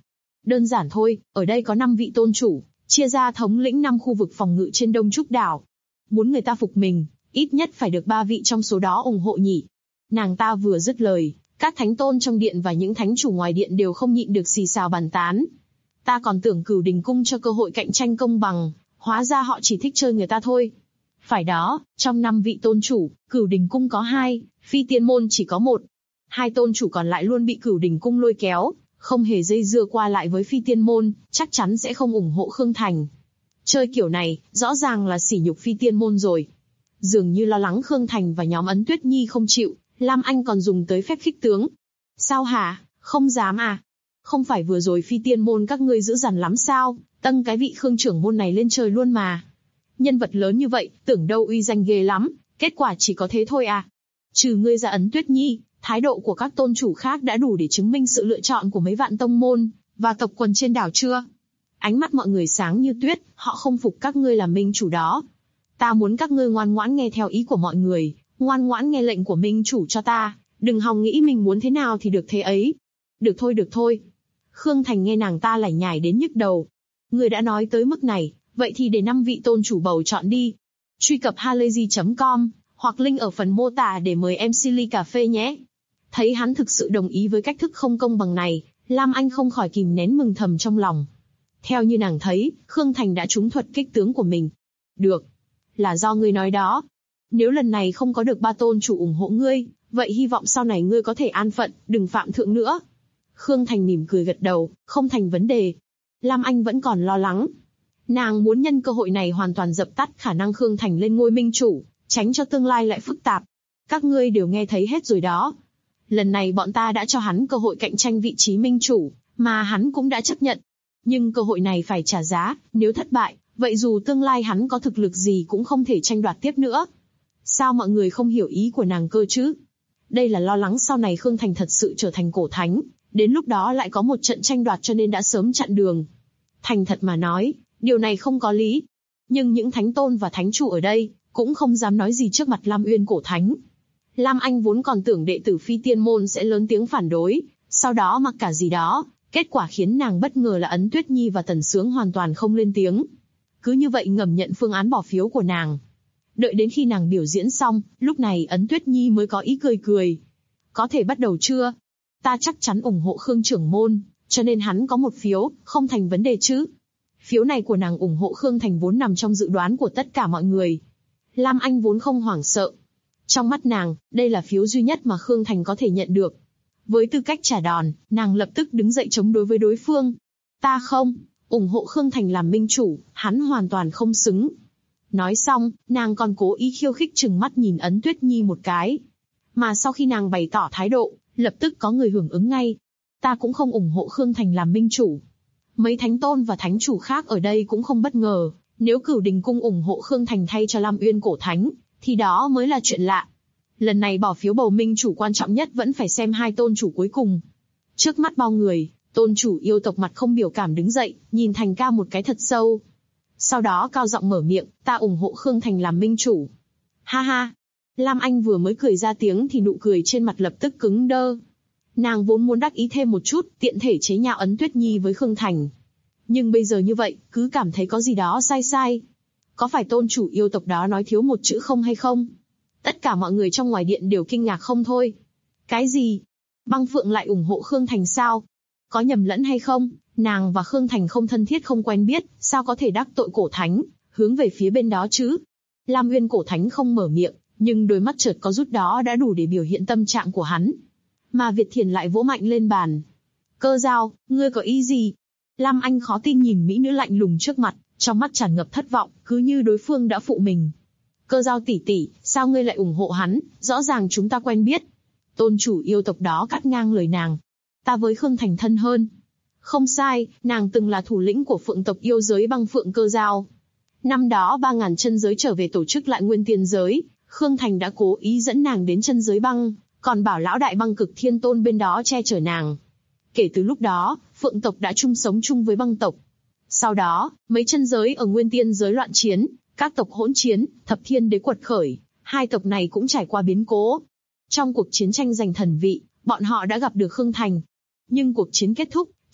Đơn giản thôi, ở đây có 5 vị tôn chủ, chia ra thống lĩnh 5 khu vực phòng ngự trên Đông Trúc Đảo. Muốn người ta phục mình, ít nhất phải được 3 vị trong số đó ủng hộ nhỉ. Nàng ta vừa dứt lời, các thánh tôn trong điện và những thánh chủ ngoài điện đều không nhịn được xì xào bàn tán. Ta còn tưởng Cửu Đình Cung cho cơ hội cạnh tranh công bằng, hóa ra họ chỉ thích chơi người ta thôi. Phải đó, trong 5 vị tôn chủ, Cửu Đình Cung có 2, Phi Tiên Môn chỉ có 1. 2 tôn chủ còn lại luôn bị Cửu Đình Cung lôi kéo, không hề dây dưa qua lại với Phi Tiên Môn, chắc chắn sẽ không ủng hộ Khương Thành. Chơi kiểu này, rõ ràng là sỉ nhục Phi Tiên Môn rồi. Dường như lo lắng Khương Thành và nhóm Ấn Tuyết Nhi không chịu, Lam Anh còn dùng tới phép khích tướng. Sao hả, không dám à? Không phải vừa rồi Phi Tiên Môn các ngươi dữ dằn lắm sao, tâng cái vị Khương trưởng môn này lên trời luôn mà. Nhân vật lớn như vậy, tưởng đâu uy danh ghê lắm, kết quả chỉ có thế thôi à. Trừ ngươi ra Ấn Tuyết Nhi, thái độ của các tôn chủ khác đã đủ để chứng minh sự lựa chọn của mấy vạn tông môn và tộc quần trên đảo chưa? Ánh mắt mọi người sáng như tuyết, họ không phục các ngươi làm minh chủ đó. Ta muốn các ngươi ngoan ngoãn nghe theo ý của mọi người, ngoan ngoãn nghe lệnh của minh chủ cho ta, đừng hòng nghĩ mình muốn thế nào thì được thế ấy. Được thôi. Khương Thành nghe nàng ta lải nhải đến nhức đầu. Người đã nói tới mức này, vậy thì để 5 vị tôn chủ bầu chọn đi. Truy cập halayzi.com, hoặc link ở phần mô tả để mời MC ly cà phê nhé. Thấy hắn thực sự đồng ý với cách thức không công bằng này, Lam Anh không khỏi kìm nén mừng thầm trong lòng. Theo như nàng thấy, Khương Thành đã trúng thuật kích tướng của mình. Được. Là do ngươi nói đó. Nếu lần này không có được 3 tôn chủ ủng hộ ngươi, vậy hy vọng sau này ngươi có thể an phận, đừng phạm thượng nữa. Khương Thành mỉm cười gật đầu, không thành vấn đề. Lam Anh vẫn còn lo lắng. Nàng muốn nhân cơ hội này hoàn toàn dập tắt khả năng Khương Thành lên ngôi minh chủ, tránh cho tương lai lại phức tạp. Các ngươi đều nghe thấy hết rồi đó. Lần này bọn ta đã cho hắn cơ hội cạnh tranh vị trí minh chủ, mà hắn cũng đã chấp nhận. Nhưng cơ hội này phải trả giá, nếu thất bại, vậy dù tương lai hắn có thực lực gì cũng không thể tranh đoạt tiếp nữa. Sao mọi người không hiểu ý của nàng cơ chứ? Đây là lo lắng sau này Khương Thành thật sự trở thành cổ thánh, đến lúc đó lại có một trận tranh đoạt cho nên đã sớm chặn đường. Thành thật mà nói, điều này không có lý. Nhưng những thánh tôn và thánh chủ ở đây, cũng không dám nói gì trước mặt Lam Uyên cổ thánh. Lam Anh vốn còn tưởng đệ tử Phi Tiên Môn sẽ lớn tiếng phản đối, sau đó mặc cả gì đó, kết quả khiến nàng bất ngờ là Ấn Tuyết Nhi và Tần Sướng hoàn toàn không lên tiếng. Cứ như vậy ngầm nhận phương án bỏ phiếu của nàng. Đợi đến khi nàng biểu diễn xong, lúc này Ấn Tuyết Nhi mới có ý cười. Có thể bắt đầu chưa? Ta chắc chắn ủng hộ Khương trưởng môn, cho nên hắn có 1 phiếu, không thành vấn đề chứ. Phiếu này của nàng ủng hộ Khương Thành vốn nằm trong dự đoán của tất cả mọi người. Lam Anh vốn không hoảng sợ. Trong mắt nàng, đây là phiếu duy nhất mà Khương Thành có thể nhận được. Với tư cách trả đòn, nàng lập tức đứng dậy chống đối với đối phương. Ta không, ủng hộ Khương Thành làm minh chủ, hắn hoàn toàn không xứng. Nói xong, nàng còn cố ý khiêu khích trừng mắt nhìn Ấn Tuyết Nhi một cái. Mà sau khi nàng bày tỏ thái độ, lập tức có người hưởng ứng ngay. Ta cũng không ủng hộ Khương Thành làm minh chủ. Mấy thánh tôn và thánh chủ khác ở đây cũng không bất ngờ, nếu Cửu Đình Cung ủng hộ Khương Thành thay cho Lam Uyên cổ thánh, thì đó mới là chuyện lạ. Lần này bỏ phiếu bầu minh chủ quan trọng nhất vẫn phải xem 2 tôn chủ cuối cùng. Trước mắt bao người, tôn chủ yêu tộc mặt không biểu cảm đứng dậy, nhìn Thành ca một cái thật sâu. Sau đó cao giọng mở miệng, ta ủng hộ Khương Thành làm minh chủ. Ha ha. Lam Anh vừa mới cười ra tiếng thì nụ cười trên mặt lập tức cứng đơ. Nàng vốn muốn đắc ý thêm một chút, tiện thể chế nhạo Ấn Tuyết Nhi với Khương Thành. Nhưng bây giờ như vậy, cứ cảm thấy có gì đó sai. Có phải tôn chủ yêu tộc đó nói thiếu một chữ không hay không? Tất cả mọi người trong ngoài điện đều kinh ngạc không thôi. Cái gì? Băng Phượng lại ủng hộ Khương Thành sao? Có nhầm lẫn hay không? Nàng và Khương Thành không thân thiết không quen biết, sao có thể đắc tội cổ thánh, hướng về phía bên đó chứ? Lam Uyên cổ thánh không mở miệng, nhưng đôi mắt chợt có rút đó đã đủ để biểu hiện tâm trạng của hắn. Mà Việt Thiền lại vỗ mạnh lên bàn. Cơ Dao, ngươi có ý gì? Lam Anh khó tin nhìn mỹ nữ lạnh lùng trước mặt, trong mắt tràn ngập thất vọng, cứ như đối phương đã phụ mình. Cơ Dao tỷ tỷ, sao ngươi lại ủng hộ hắn? Rõ ràng chúng ta quen biết. Tôn chủ yêu tộc đó cắt ngang lời nàng. Ta với Khương Thành thân hơn. Không sai, nàng từng là thủ lĩnh của phượng tộc yêu giới Băng Phượng Cơ Dao. Năm đó 3.000 chân giới trở về tổ chức lại Nguyên Tiên giới, Khương Thành đã cố ý dẫn nàng đến chân giới băng, còn bảo lão đại Băng Cực Thiên Tôn bên đó che chở nàng. Kể từ lúc đó, phượng tộc đã chung sống chung với băng tộc. Sau đó, mấy chân giới ở Nguyên Tiên giới loạn chiến, các tộc hỗn chiến, Thập Thiên Đế quật khởi, 2 tộc này cũng trải qua biến cố. Trong cuộc chiến tranh giành thần vị, bọn họ đã gặp được Khương Thành. Nhưng cuộc chiến kết thúc,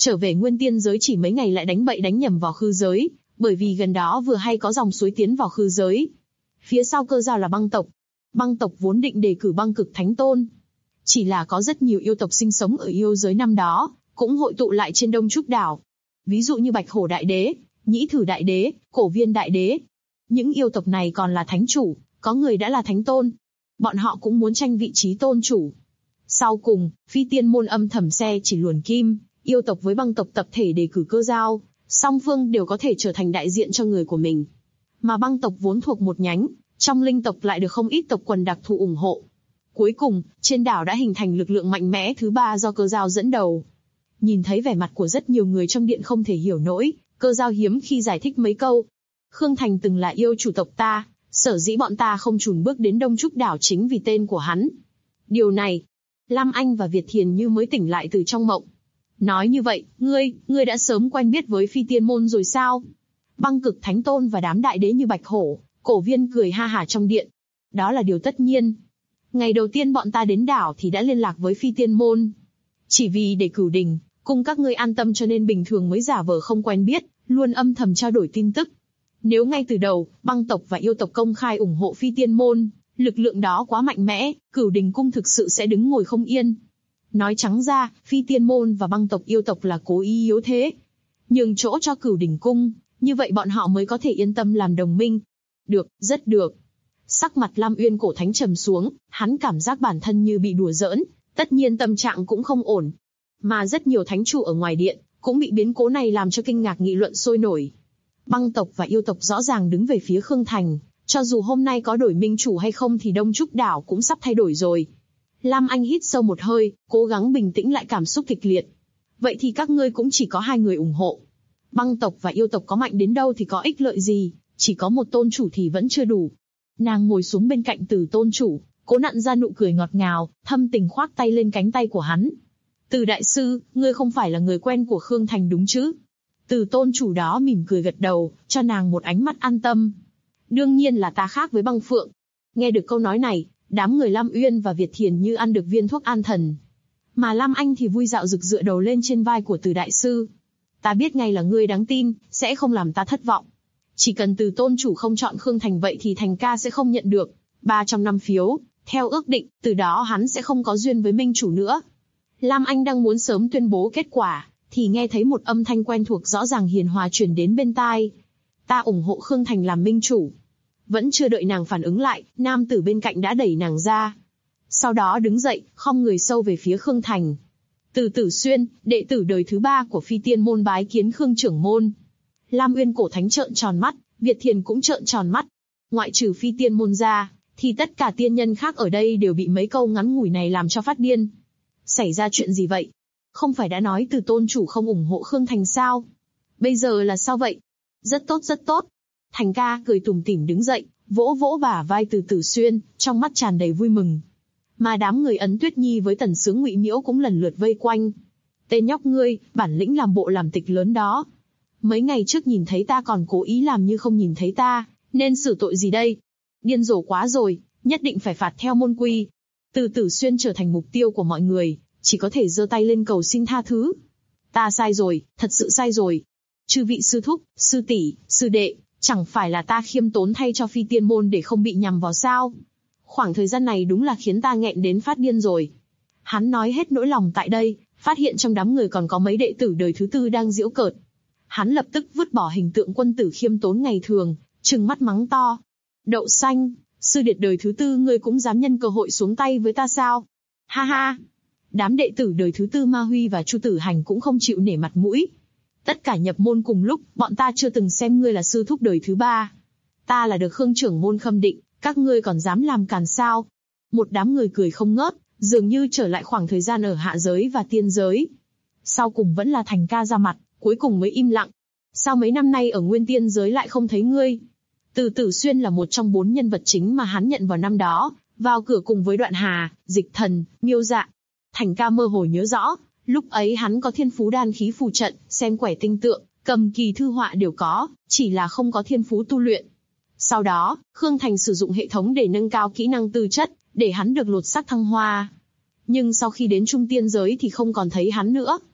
Trở về nguyên tiên giới chỉ mấy ngày lại đánh bậy đánh nhầm vào khư giới, bởi vì gần đó vừa hay có dòng suối tiến vào khư giới. Phía sau Cơ Dao là băng tộc. Băng tộc vốn định đề cử băng cực thánh tôn. Chỉ là có rất nhiều yêu tộc sinh sống ở yêu giới năm đó, cũng hội tụ lại trên Đông Trúc Đảo. Ví dụ như Bạch Hổ Đại Đế, Nhĩ Thử Đại Đế, Cổ Viên Đại Đế. Những yêu tộc này còn là thánh chủ, có người đã là thánh tôn. Bọn họ cũng muốn tranh vị trí tôn chủ. Sau cùng, Phi Tiên Môn âm thầm xe chỉ luồn kim, yêu tộc với băng tộc tập thể đề cử Cơ Dao, song phương đều có thể trở thành đại diện cho người của mình. Mà băng tộc vốn thuộc một nhánh, trong linh tộc lại được không ít tộc quần đặc thù ủng hộ. Cuối cùng, trên đảo đã hình thành lực lượng mạnh mẽ thứ ba do Cơ Dao dẫn đầu. Nhìn thấy vẻ mặt của rất nhiều người trong điện không thể hiểu nổi, Cơ Dao hiếm khi giải thích mấy câu. Khương Thành từng là yêu chủ tộc ta, sở dĩ bọn ta không chùn bước đến Đông Trúc Đảo chính vì tên của hắn. Điều này, Lam Anh và Việt Thiền như mới tỉnh lại từ trong mộng. Nói như vậy, ngươi đã sớm quen biết với Phi Tiên Môn rồi sao? Băng Cực Thánh Tôn và đám đại đế như Bạch Hổ, Cổ Viên cười ha hả trong điện. Đó là điều tất nhiên. Ngày đầu tiên bọn ta đến đảo thì đã liên lạc với Phi Tiên Môn. Chỉ vì để cửu đình, cùng các ngươi an tâm cho nên bình thường mới giả vờ không quen biết, luôn âm thầm trao đổi tin tức. Nếu ngay từ đầu, băng tộc và yêu tộc công khai ủng hộ Phi Tiên Môn, lực lượng đó quá mạnh mẽ, cửu đình cung thực sự sẽ đứng ngồi không yên. Nói trắng ra, Phi Tiên Môn và băng tộc yêu tộc là cố ý yếu thế. Nhường chỗ cho cửu đình cung, như vậy bọn họ mới có thể yên tâm làm đồng minh. Được, rất được. Sắc mặt Lam Uyên Cổ Thánh trầm xuống, hắn cảm giác bản thân như bị đùa giỡn, tất nhiên tâm trạng cũng không ổn. Mà rất nhiều thánh chủ ở ngoài điện, cũng bị biến cố này làm cho kinh ngạc nghị luận sôi nổi. Băng tộc và yêu tộc rõ ràng đứng về phía Khương Thành, cho dù hôm nay có đổi minh chủ hay không thì Đông Trúc Đảo cũng sắp thay đổi rồi. Lam Anh hít sâu một hơi, cố gắng bình tĩnh lại cảm xúc kịch liệt. Vậy thì các ngươi cũng chỉ có hai người ủng hộ. Băng tộc và yêu tộc có mạnh đến đâu thì có ích lợi gì, chỉ có một tôn chủ thì vẫn chưa đủ. Nàng ngồi xuống bên cạnh Từ tôn chủ, cố nặn ra nụ cười ngọt ngào, thâm tình khoác tay lên cánh tay của hắn. Từ đại sư, ngươi không phải là người quen của Khương Thành đúng chứ? Từ tôn chủ đó mỉm cười gật đầu, cho nàng một ánh mắt an tâm. Đương nhiên là ta khác với băng phượng. Nghe được câu nói này, đám người Lam Uyên và Việt Thiền như ăn được viên thuốc an thần. Mà Lam Anh thì vui dạo rực dựa đầu lên trên vai của Từ đại sư. Ta biết ngay là ngươi đáng tin, sẽ không làm ta thất vọng. Chỉ cần Từ tôn chủ không chọn Khương Thành vậy thì Thành ca sẽ không nhận được 3 trong 5 phiếu. Theo ước định, từ đó hắn sẽ không có duyên với minh chủ nữa. Lam Anh đang muốn sớm tuyên bố kết quả, thì nghe thấy một âm thanh quen thuộc rõ ràng hiền hòa truyền đến bên tai. Ta ủng hộ Khương Thành làm minh chủ. Vẫn chưa đợi nàng phản ứng lại, nam tử bên cạnh đã đẩy nàng ra. Sau đó đứng dậy, khom người sâu về phía Khương Thành. Từ Tử Xuyên, đệ tử đời thứ 3 của Phi Tiên Môn bái kiến Khương trưởng môn. Lam Uyên Cổ Thánh trợn tròn mắt, Việt Thiền cũng trợn tròn mắt. Ngoại trừ Phi Tiên Môn ra, thì tất cả tiên nhân khác ở đây đều bị mấy câu ngắn ngủi này làm cho phát điên. Xảy ra chuyện gì vậy? Không phải đã nói Từ tôn chủ không ủng hộ Khương Thành sao? Bây giờ là sao vậy? Rất tốt rất tốt. Thành ca cười tủm tỉm đứng dậy, vỗ vỗ bả vai Từ Tử Xuyên, trong mắt tràn đầy vui mừng. Mà đám người Ấn Tuyết Nhi với Tần Sướng Ngụy Miễu cũng lần lượt vây quanh. Tên nhóc ngươi, bản lĩnh làm bộ làm tịch lớn đó. Mấy ngày trước nhìn thấy ta còn cố ý làm như không nhìn thấy ta, nên xử tội gì đây? Điên rồ quá rồi, nhất định phải phạt theo môn quy. Từ Tử Xuyên trở thành mục tiêu của mọi người, chỉ có thể giơ tay lên cầu xin tha thứ. Ta sai rồi, thật sự sai rồi. Chư vị sư thúc, sư tỷ, sư đệ, chẳng phải là ta khiêm tốn thay cho Phi Tiên Môn để không bị nhằm vào sao? Khoảng thời gian này đúng là khiến ta nghẹn đến phát điên rồi. Hắn nói hết nỗi lòng tại đây, phát hiện trong đám người còn có mấy đệ tử đời thứ 4 đang giễu cợt. Hắn lập tức vứt bỏ hình tượng quân tử khiêm tốn ngày thường, trừng mắt mắng to. Đậu xanh, sư điệt đời thứ 4 ngươi cũng dám nhân cơ hội xuống tay với ta sao? Ha ha! Đám đệ tử đời thứ 4 Ma Huy và Chu Tử Hành cũng không chịu nể mặt mũi. Tất cả nhập môn cùng lúc, bọn ta chưa từng xem ngươi là sư thúc đời thứ 3. Ta là được Khương trưởng môn khâm định, các ngươi còn dám làm càn sao? Một đám người cười không ngớt, dường như trở lại khoảng thời gian ở hạ giới và tiên giới. Sau cùng vẫn là Thành ca ra mặt, cuối cùng mới im lặng. Sao mấy năm nay ở nguyên tiên giới lại không thấy ngươi? Từ Tử Xuyên là một trong 4 nhân vật chính mà hắn nhận vào năm đó, vào cửa cùng với Đoạn Hà, Dịch Thần, Miêu Dạ. Thành ca mơ hồ nhớ rõ, lúc ấy hắn có thiên phú đan khí phù trận, xem quẻ tinh tượng, cầm kỳ thư họa đều có, chỉ là không có thiên phú tu luyện. Sau đó, Khương Thành sử dụng hệ thống để nâng cao kỹ năng tư chất, để hắn được lột xác thăng hoa. Nhưng sau khi đến trung tiên giới thì không còn thấy hắn nữa.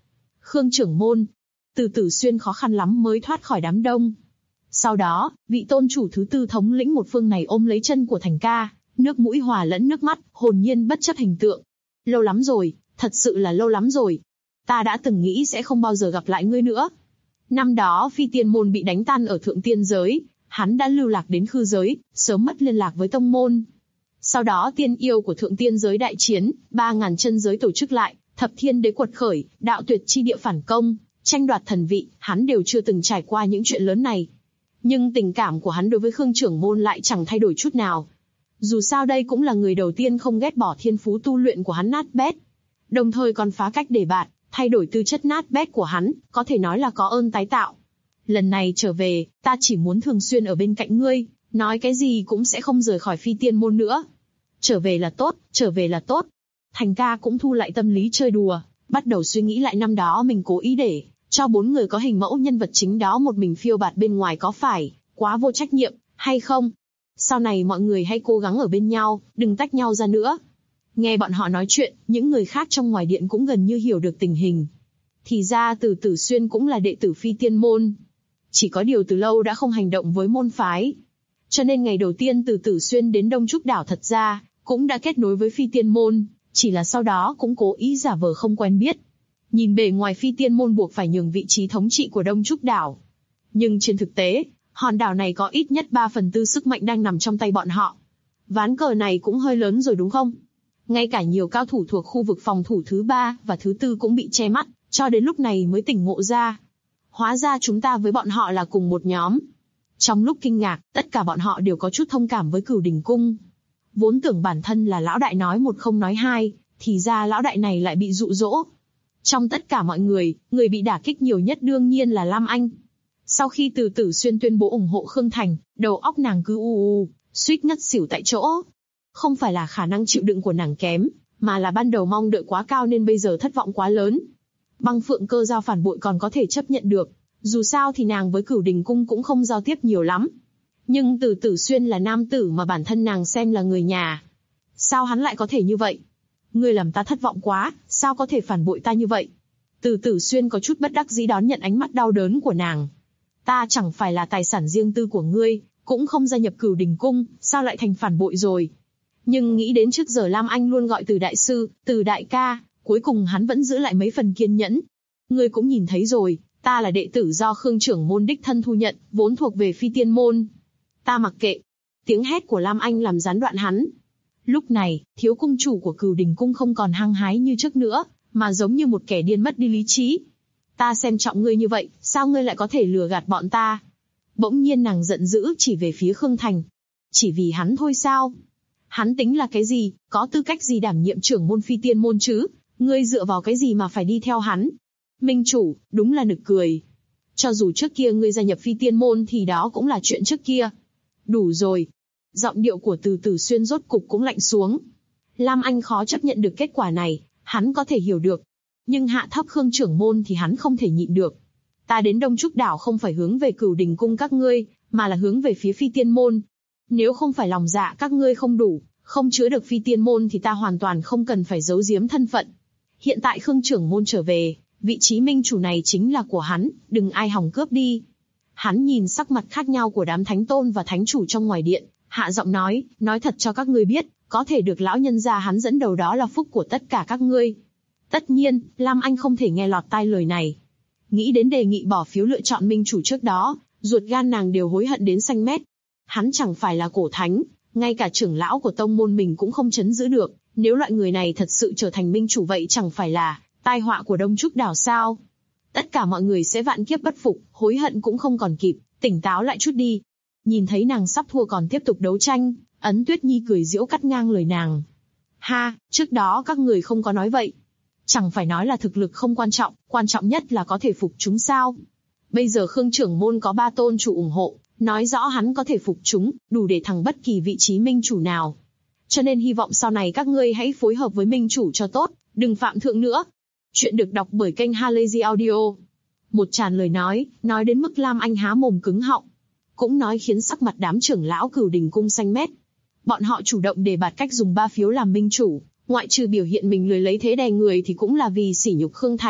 Khương trưởng môn. Từ Tử Xuyên khó khăn lắm mới thoát khỏi đám đông. Sau đó, vị tôn chủ thứ tư thống lĩnh một phương này ôm lấy chân của Thành ca, nước mũi hòa lẫn nước mắt, hồn nhiên bất chấp hình tượng. Lâu lắm rồi, thật sự là lâu lắm rồi. Ta đã từng nghĩ sẽ không bao giờ gặp lại ngươi nữa. Năm đó Phi Tiên môn bị đánh tan ở thượng tiên giới, hắn đã lưu lạc đến khư giới, sớm mất liên lạc với tông môn. Sau đó tiên yêu của thượng tiên giới đại chiến, 3.000 chân giới tổ chức lại, thập thiên đế quật khởi, đạo tuyệt chi địa phản công, tranh đoạt thần vị, hắn đều chưa từng trải qua những chuyện lớn này. Nhưng tình cảm của hắn đối với Khương trưởng môn lại chẳng thay đổi chút nào. Dù sao đây cũng là người đầu tiên không ghét bỏ thiên phú tu luyện của hắn nát bét, đồng thời còn phá cách để bạt, thay đổi tư chất nát bét của hắn, có thể nói là có ơn tái tạo. Lần này trở về, ta chỉ muốn thường xuyên ở bên cạnh ngươi, nói cái gì cũng sẽ không rời khỏi Phi Tiên môn nữa. Trở về là tốt, trở về là tốt. Thành ca cũng thu lại tâm lý chơi đùa, bắt đầu suy nghĩ lại năm đó mình cố ý để cho 4 người có hình mẫu nhân vật chính đó một mình phiêu bạt bên ngoài có phải quá vô trách nhiệm hay không. Sau này mọi người hãy cố gắng ở bên nhau, đừng tách nhau ra nữa. Nghe bọn họ nói chuyện, những người khác trong ngoài điện cũng gần như hiểu được tình hình. Thì ra Từ Tử Xuyên cũng là đệ tử Phi Tiên môn. Chỉ có điều từ lâu đã không hành động với môn phái. Cho nên ngày đầu tiên Từ Tử Xuyên đến Đông Trúc Đảo thật ra cũng đã kết nối với Phi Tiên môn, chỉ là sau đó cũng cố ý giả vờ không quen biết. Nhìn bề ngoài Phi Tiên môn buộc phải nhường vị trí thống trị của Đông Trúc Đảo. Nhưng trên thực tế, hòn đảo này có ít nhất 3/4 sức mạnh đang nằm trong tay bọn họ. Ván cờ này cũng hơi lớn rồi đúng không? Ngay cả nhiều cao thủ thuộc khu vực phòng thủ thứ 3 và thứ 4 cũng bị che mắt, cho đến lúc này mới tỉnh ngộ ra. Hóa ra chúng ta với bọn họ là cùng một nhóm. Trong lúc kinh ngạc, tất cả bọn họ đều có chút thông cảm với Cửu Đình Cung. Vốn tưởng bản thân là lão đại nói một không nói hai, thì ra lão đại này lại bị dụ dỗ. Trong tất cả mọi người, người bị đả kích nhiều nhất đương nhiên là Lam Anh. Sau khi Từ Tử Xuyên tuyên bố ủng hộ Khương Thành, đầu óc nàng cứ suýt ngất xỉu tại chỗ. Không phải là khả năng chịu đựng của nàng kém, mà là ban đầu mong đợi quá cao nên bây giờ thất vọng quá lớn. Băng Phượng Cơ Giao phản bội còn có thể chấp nhận được, dù sao thì nàng với Cửu Đình Cung cũng không giao tiếp nhiều lắm. Nhưng Từ Tử Xuyên là nam tử mà bản thân nàng xem là người nhà. Sao hắn lại có thể như vậy? Ngươi làm ta thất vọng quá, sao có thể phản bội ta như vậy? Từ Tử Xuyên có chút bất đắc dĩ đón nhận ánh mắt đau đớn của nàng. Ta chẳng phải là tài sản riêng tư của ngươi, cũng không gia nhập Cửu Đình Cung, sao lại thành phản bội rồi? Nhưng nghĩ đến trước giờ Lam Anh luôn gọi Từ đại sư, Từ đại ca, cuối cùng hắn vẫn giữ lại mấy phần kiên nhẫn. Ngươi cũng nhìn thấy rồi, ta là đệ tử do Khương trưởng môn đích thân thu nhận, vốn thuộc về Phi Tiên môn. Ta mặc kệ. Tiếng hét của Lam Anh làm gián đoạn hắn. Lúc này, thiếu cung chủ của Cửu Đình Cung không còn hăng hái như trước nữa, mà giống như một kẻ điên mất đi lý trí. Ta xem trọng ngươi như vậy, sao ngươi lại có thể lừa gạt bọn ta? Bỗng nhiên nàng giận dữ chỉ về phía Khương Thành. Chỉ vì hắn thôi sao? Hắn tính là cái gì, có tư cách gì đảm nhiệm trưởng môn Phi Tiên môn chứ? Ngươi dựa vào cái gì mà phải đi theo hắn? Minh chủ, đúng là nực cười. Cho dù trước kia ngươi gia nhập Phi Tiên môn thì đó cũng là chuyện trước kia. Đủ rồi. Giọng điệu của Từ Tử Xuyên rốt cục cũng lạnh xuống. Lam Anh khó chấp nhận được kết quả này, hắn có thể hiểu được. Nhưng hạ thấp Khương trưởng môn thì hắn không thể nhịn được. Ta đến Đông Trúc Đảo không phải hướng về Cửu Đình Cung các ngươi, mà là hướng về phía Phi Tiên môn. Nếu không phải lòng dạ các ngươi không đủ, không chứa được Phi Tiên môn thì ta hoàn toàn không cần phải giấu giếm thân phận. Hiện tại Khương trưởng môn trở về, vị trí minh chủ này chính là của hắn, đừng ai hòng cướp đi. Hắn nhìn sắc mặt khác nhau của đám thánh tôn và thánh chủ trong ngoài điện, hạ giọng nói thật cho các ngươi biết, có thể được lão nhân gia hắn dẫn đầu đó là phúc của tất cả các ngươi. Tất nhiên, Lam Anh không thể nghe lọt tai lời này. Nghĩ đến đề nghị bỏ phiếu lựa chọn minh chủ trước đó, ruột gan nàng đều hối hận đến xanh mét. Hắn chẳng phải là cổ thánh, ngay cả trưởng lão của tông môn mình cũng không trấn giữ được, nếu loại người này thật sự trở thành minh chủ vậy chẳng phải là tai họa của Đông Trúc Đảo sao? Tất cả mọi người sẽ vạn kiếp bất phục, hối hận cũng không còn kịp, tỉnh táo lại chút đi. Nhìn thấy nàng sắp thua còn tiếp tục đấu tranh, Ấn Tuyết Nhi cười giễu cắt ngang lời nàng. Ha, trước đó các người không có nói vậy. Chẳng phải nói là thực lực không quan trọng nhất là có thể phục chúng sao? Bây giờ Khương trưởng môn có 3 tôn chủ ủng hộ, nói rõ hắn có thể phục chúng, đủ để thắng bất kỳ vị trí minh chủ nào. Cho nên hy vọng sau này các ngươi hãy phối hợp với minh chủ cho tốt, đừng phạm thượng nữa. Chuyện được đọc bởi kênh Halazy Audio. Một tràn lời nói đến mức Lam Anh há mồm cứng họng. Cũng nói khiến sắc mặt đám trưởng lão Cửu Đình Cung xanh mét. Bọn họ chủ động đề bạt cách dùng 3 phiếu làm minh chủ, ngoại trừ biểu hiện mình lười lấy thế đè người thì cũng là vì sỉ nhục Khương Thành,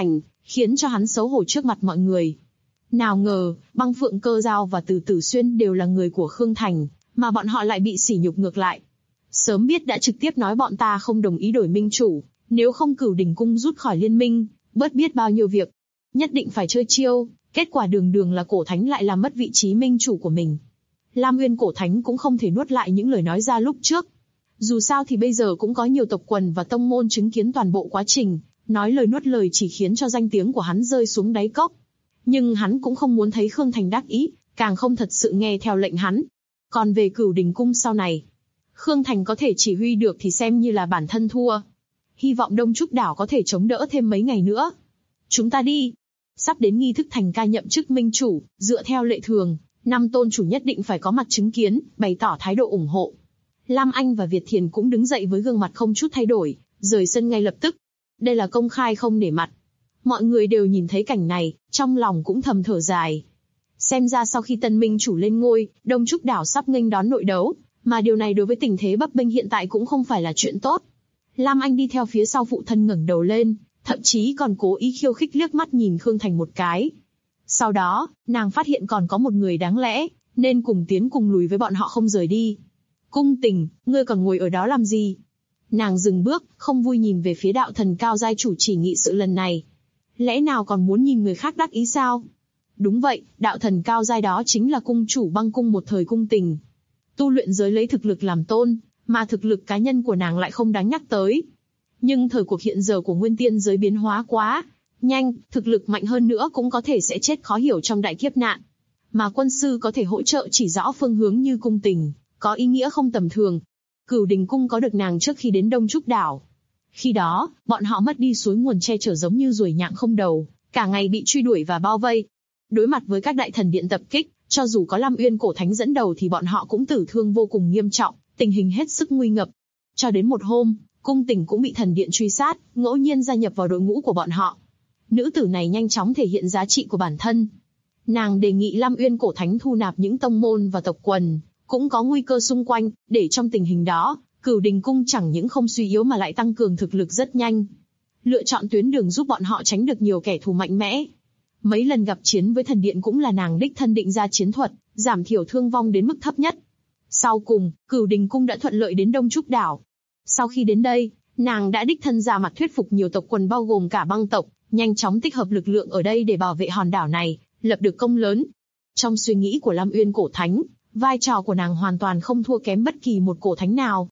khiến cho hắn xấu hổ trước mặt mọi người. Nào ngờ, Băng Phượng Cơ Dao và Từ Tử Xuyên đều là người của Khương Thành, mà bọn họ lại bị sỉ nhục ngược lại. Sớm biết đã trực tiếp nói bọn ta không đồng ý đổi minh chủ, nếu không Cửu Đỉnh Cung rút khỏi liên minh, bớt biết bao nhiêu việc. Nhất định phải chơi chiêu, kết quả đường đường là cổ thánh lại làm mất vị trí minh chủ của mình. Lam Uyên cổ thánh cũng không thể nuốt lại những lời nói ra lúc trước. Dù sao thì bây giờ cũng có nhiều tộc quần và tông môn chứng kiến toàn bộ quá trình, nói lời nuốt lời chỉ khiến cho danh tiếng của hắn rơi xuống đáy cốc. Nhưng hắn cũng không muốn thấy Khương Thành đắc ý, càng không thật sự nghe theo lệnh hắn. Còn về Cửu Đỉnh Cung sau này, Khương Thành có thể chỉ huy được thì xem như là bản thân thua. Hy vọng Đông Trúc Đảo có thể chống đỡ thêm mấy ngày nữa. Chúng ta đi. Sắp đến nghi thức thành ca nhậm chức minh chủ, dựa theo lệ thường, 5 tôn chủ nhất định phải có mặt chứng kiến, bày tỏ thái độ ủng hộ. Lam Anh và Việt Thiền cũng đứng dậy với gương mặt không chút thay đổi, rời sân ngay lập tức. Đây là công khai không nể mặt. Mọi người đều nhìn thấy cảnh này, trong lòng cũng thầm thở dài. Xem ra sau khi tân minh chủ lên ngôi, Đông Trúc Đảo sắp nghênh đón nội đấu, mà điều này đối với tình thế bấp bênh hiện tại cũng không phải là chuyện tốt. Lam Anh đi theo phía sau phụ thân ngẩng đầu lên, thậm chí còn cố ý khiêu khích liếc mắt nhìn Khương Thành một cái. Sau đó, nàng phát hiện còn có một người đáng lẽ, nên cùng tiến cùng lùi với bọn họ không rời đi. Cung Tình, ngươi còn ngồi ở đó làm gì? Nàng dừng bước, không vui nhìn về phía đạo thần cao giai chủ chỉ nghị sự lần này. Lẽ nào còn muốn nhìn người khác đắc ý sao? Đúng vậy, đạo thần cao giai đó chính là cung chủ Băng Cung một thời Cung Tình. Tu luyện giới lấy thực lực làm tôn, mà thực lực cá nhân của nàng lại không đáng nhắc tới. Nhưng thời cuộc hiện giờ của nguyên tiên giới biến hóa quá nhanh, thực lực mạnh hơn nữa cũng có thể sẽ chết khó hiểu trong đại kiếp nạn. Mà quân sư có thể hỗ trợ chỉ rõ phương hướng như Cung Tình, có ý nghĩa không tầm thường. Cửu Đình Cung có được nàng trước khi đến Đông Trúc Đảo. Khi đó, bọn họ mất đi suối nguồn che chở giống như ruồi nhặng không đầu, cả ngày bị truy đuổi và bao vây. Đối mặt với các đại thần điện tập kích, cho dù có Lam Uyên cổ thánh dẫn đầu thì bọn họ cũng tử thương vô cùng nghiêm trọng, tình hình hết sức nguy ngập. Cho đến một hôm, Cung Tình cũng bị thần điện truy sát, ngẫu nhiên gia nhập vào đội ngũ của bọn họ. Nữ tử này nhanh chóng thể hiện giá trị của bản thân. Nàng đề nghị Lam Uyên cổ thánh thu nạp những tông môn và tộc quần, cũng có nguy cơ xung quanh, để trong tình hình đó, Cửu Đình Cung chẳng những không suy yếu mà lại tăng cường thực lực rất nhanh. Lựa chọn tuyến đường giúp bọn họ tránh được nhiều kẻ thù mạnh mẽ. Mấy lần gặp chiến với thần điện cũng là nàng đích thân định ra chiến thuật, giảm thiểu thương vong đến mức thấp nhất. Sau cùng, Cửu Đình Cung đã thuận lợi đến Đông Trúc Đảo. Sau khi đến đây, nàng đã đích thân ra mặt thuyết phục nhiều tộc quần bao gồm cả băng tộc, nhanh chóng tích hợp lực lượng ở đây để bảo vệ hòn đảo này, lập được công lớn. Trong suy nghĩ của Lam Uyên cổ thánh, vai trò của nàng hoàn toàn không thua kém bất kỳ một cổ thánh nào.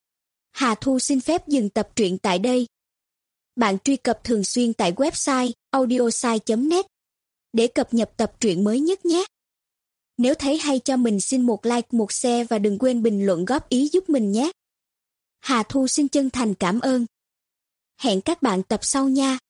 Hà Thu xin phép dừng tập truyện tại đây. Bạn truy cập thường xuyên tại website audiosai.net để cập nhật tập truyện mới nhất nhé. Nếu thấy hay cho mình xin một like, một share và đừng quên bình luận góp ý giúp mình nhé. Hà Thu xin chân thành cảm ơn. Hẹn các bạn tập sau nha.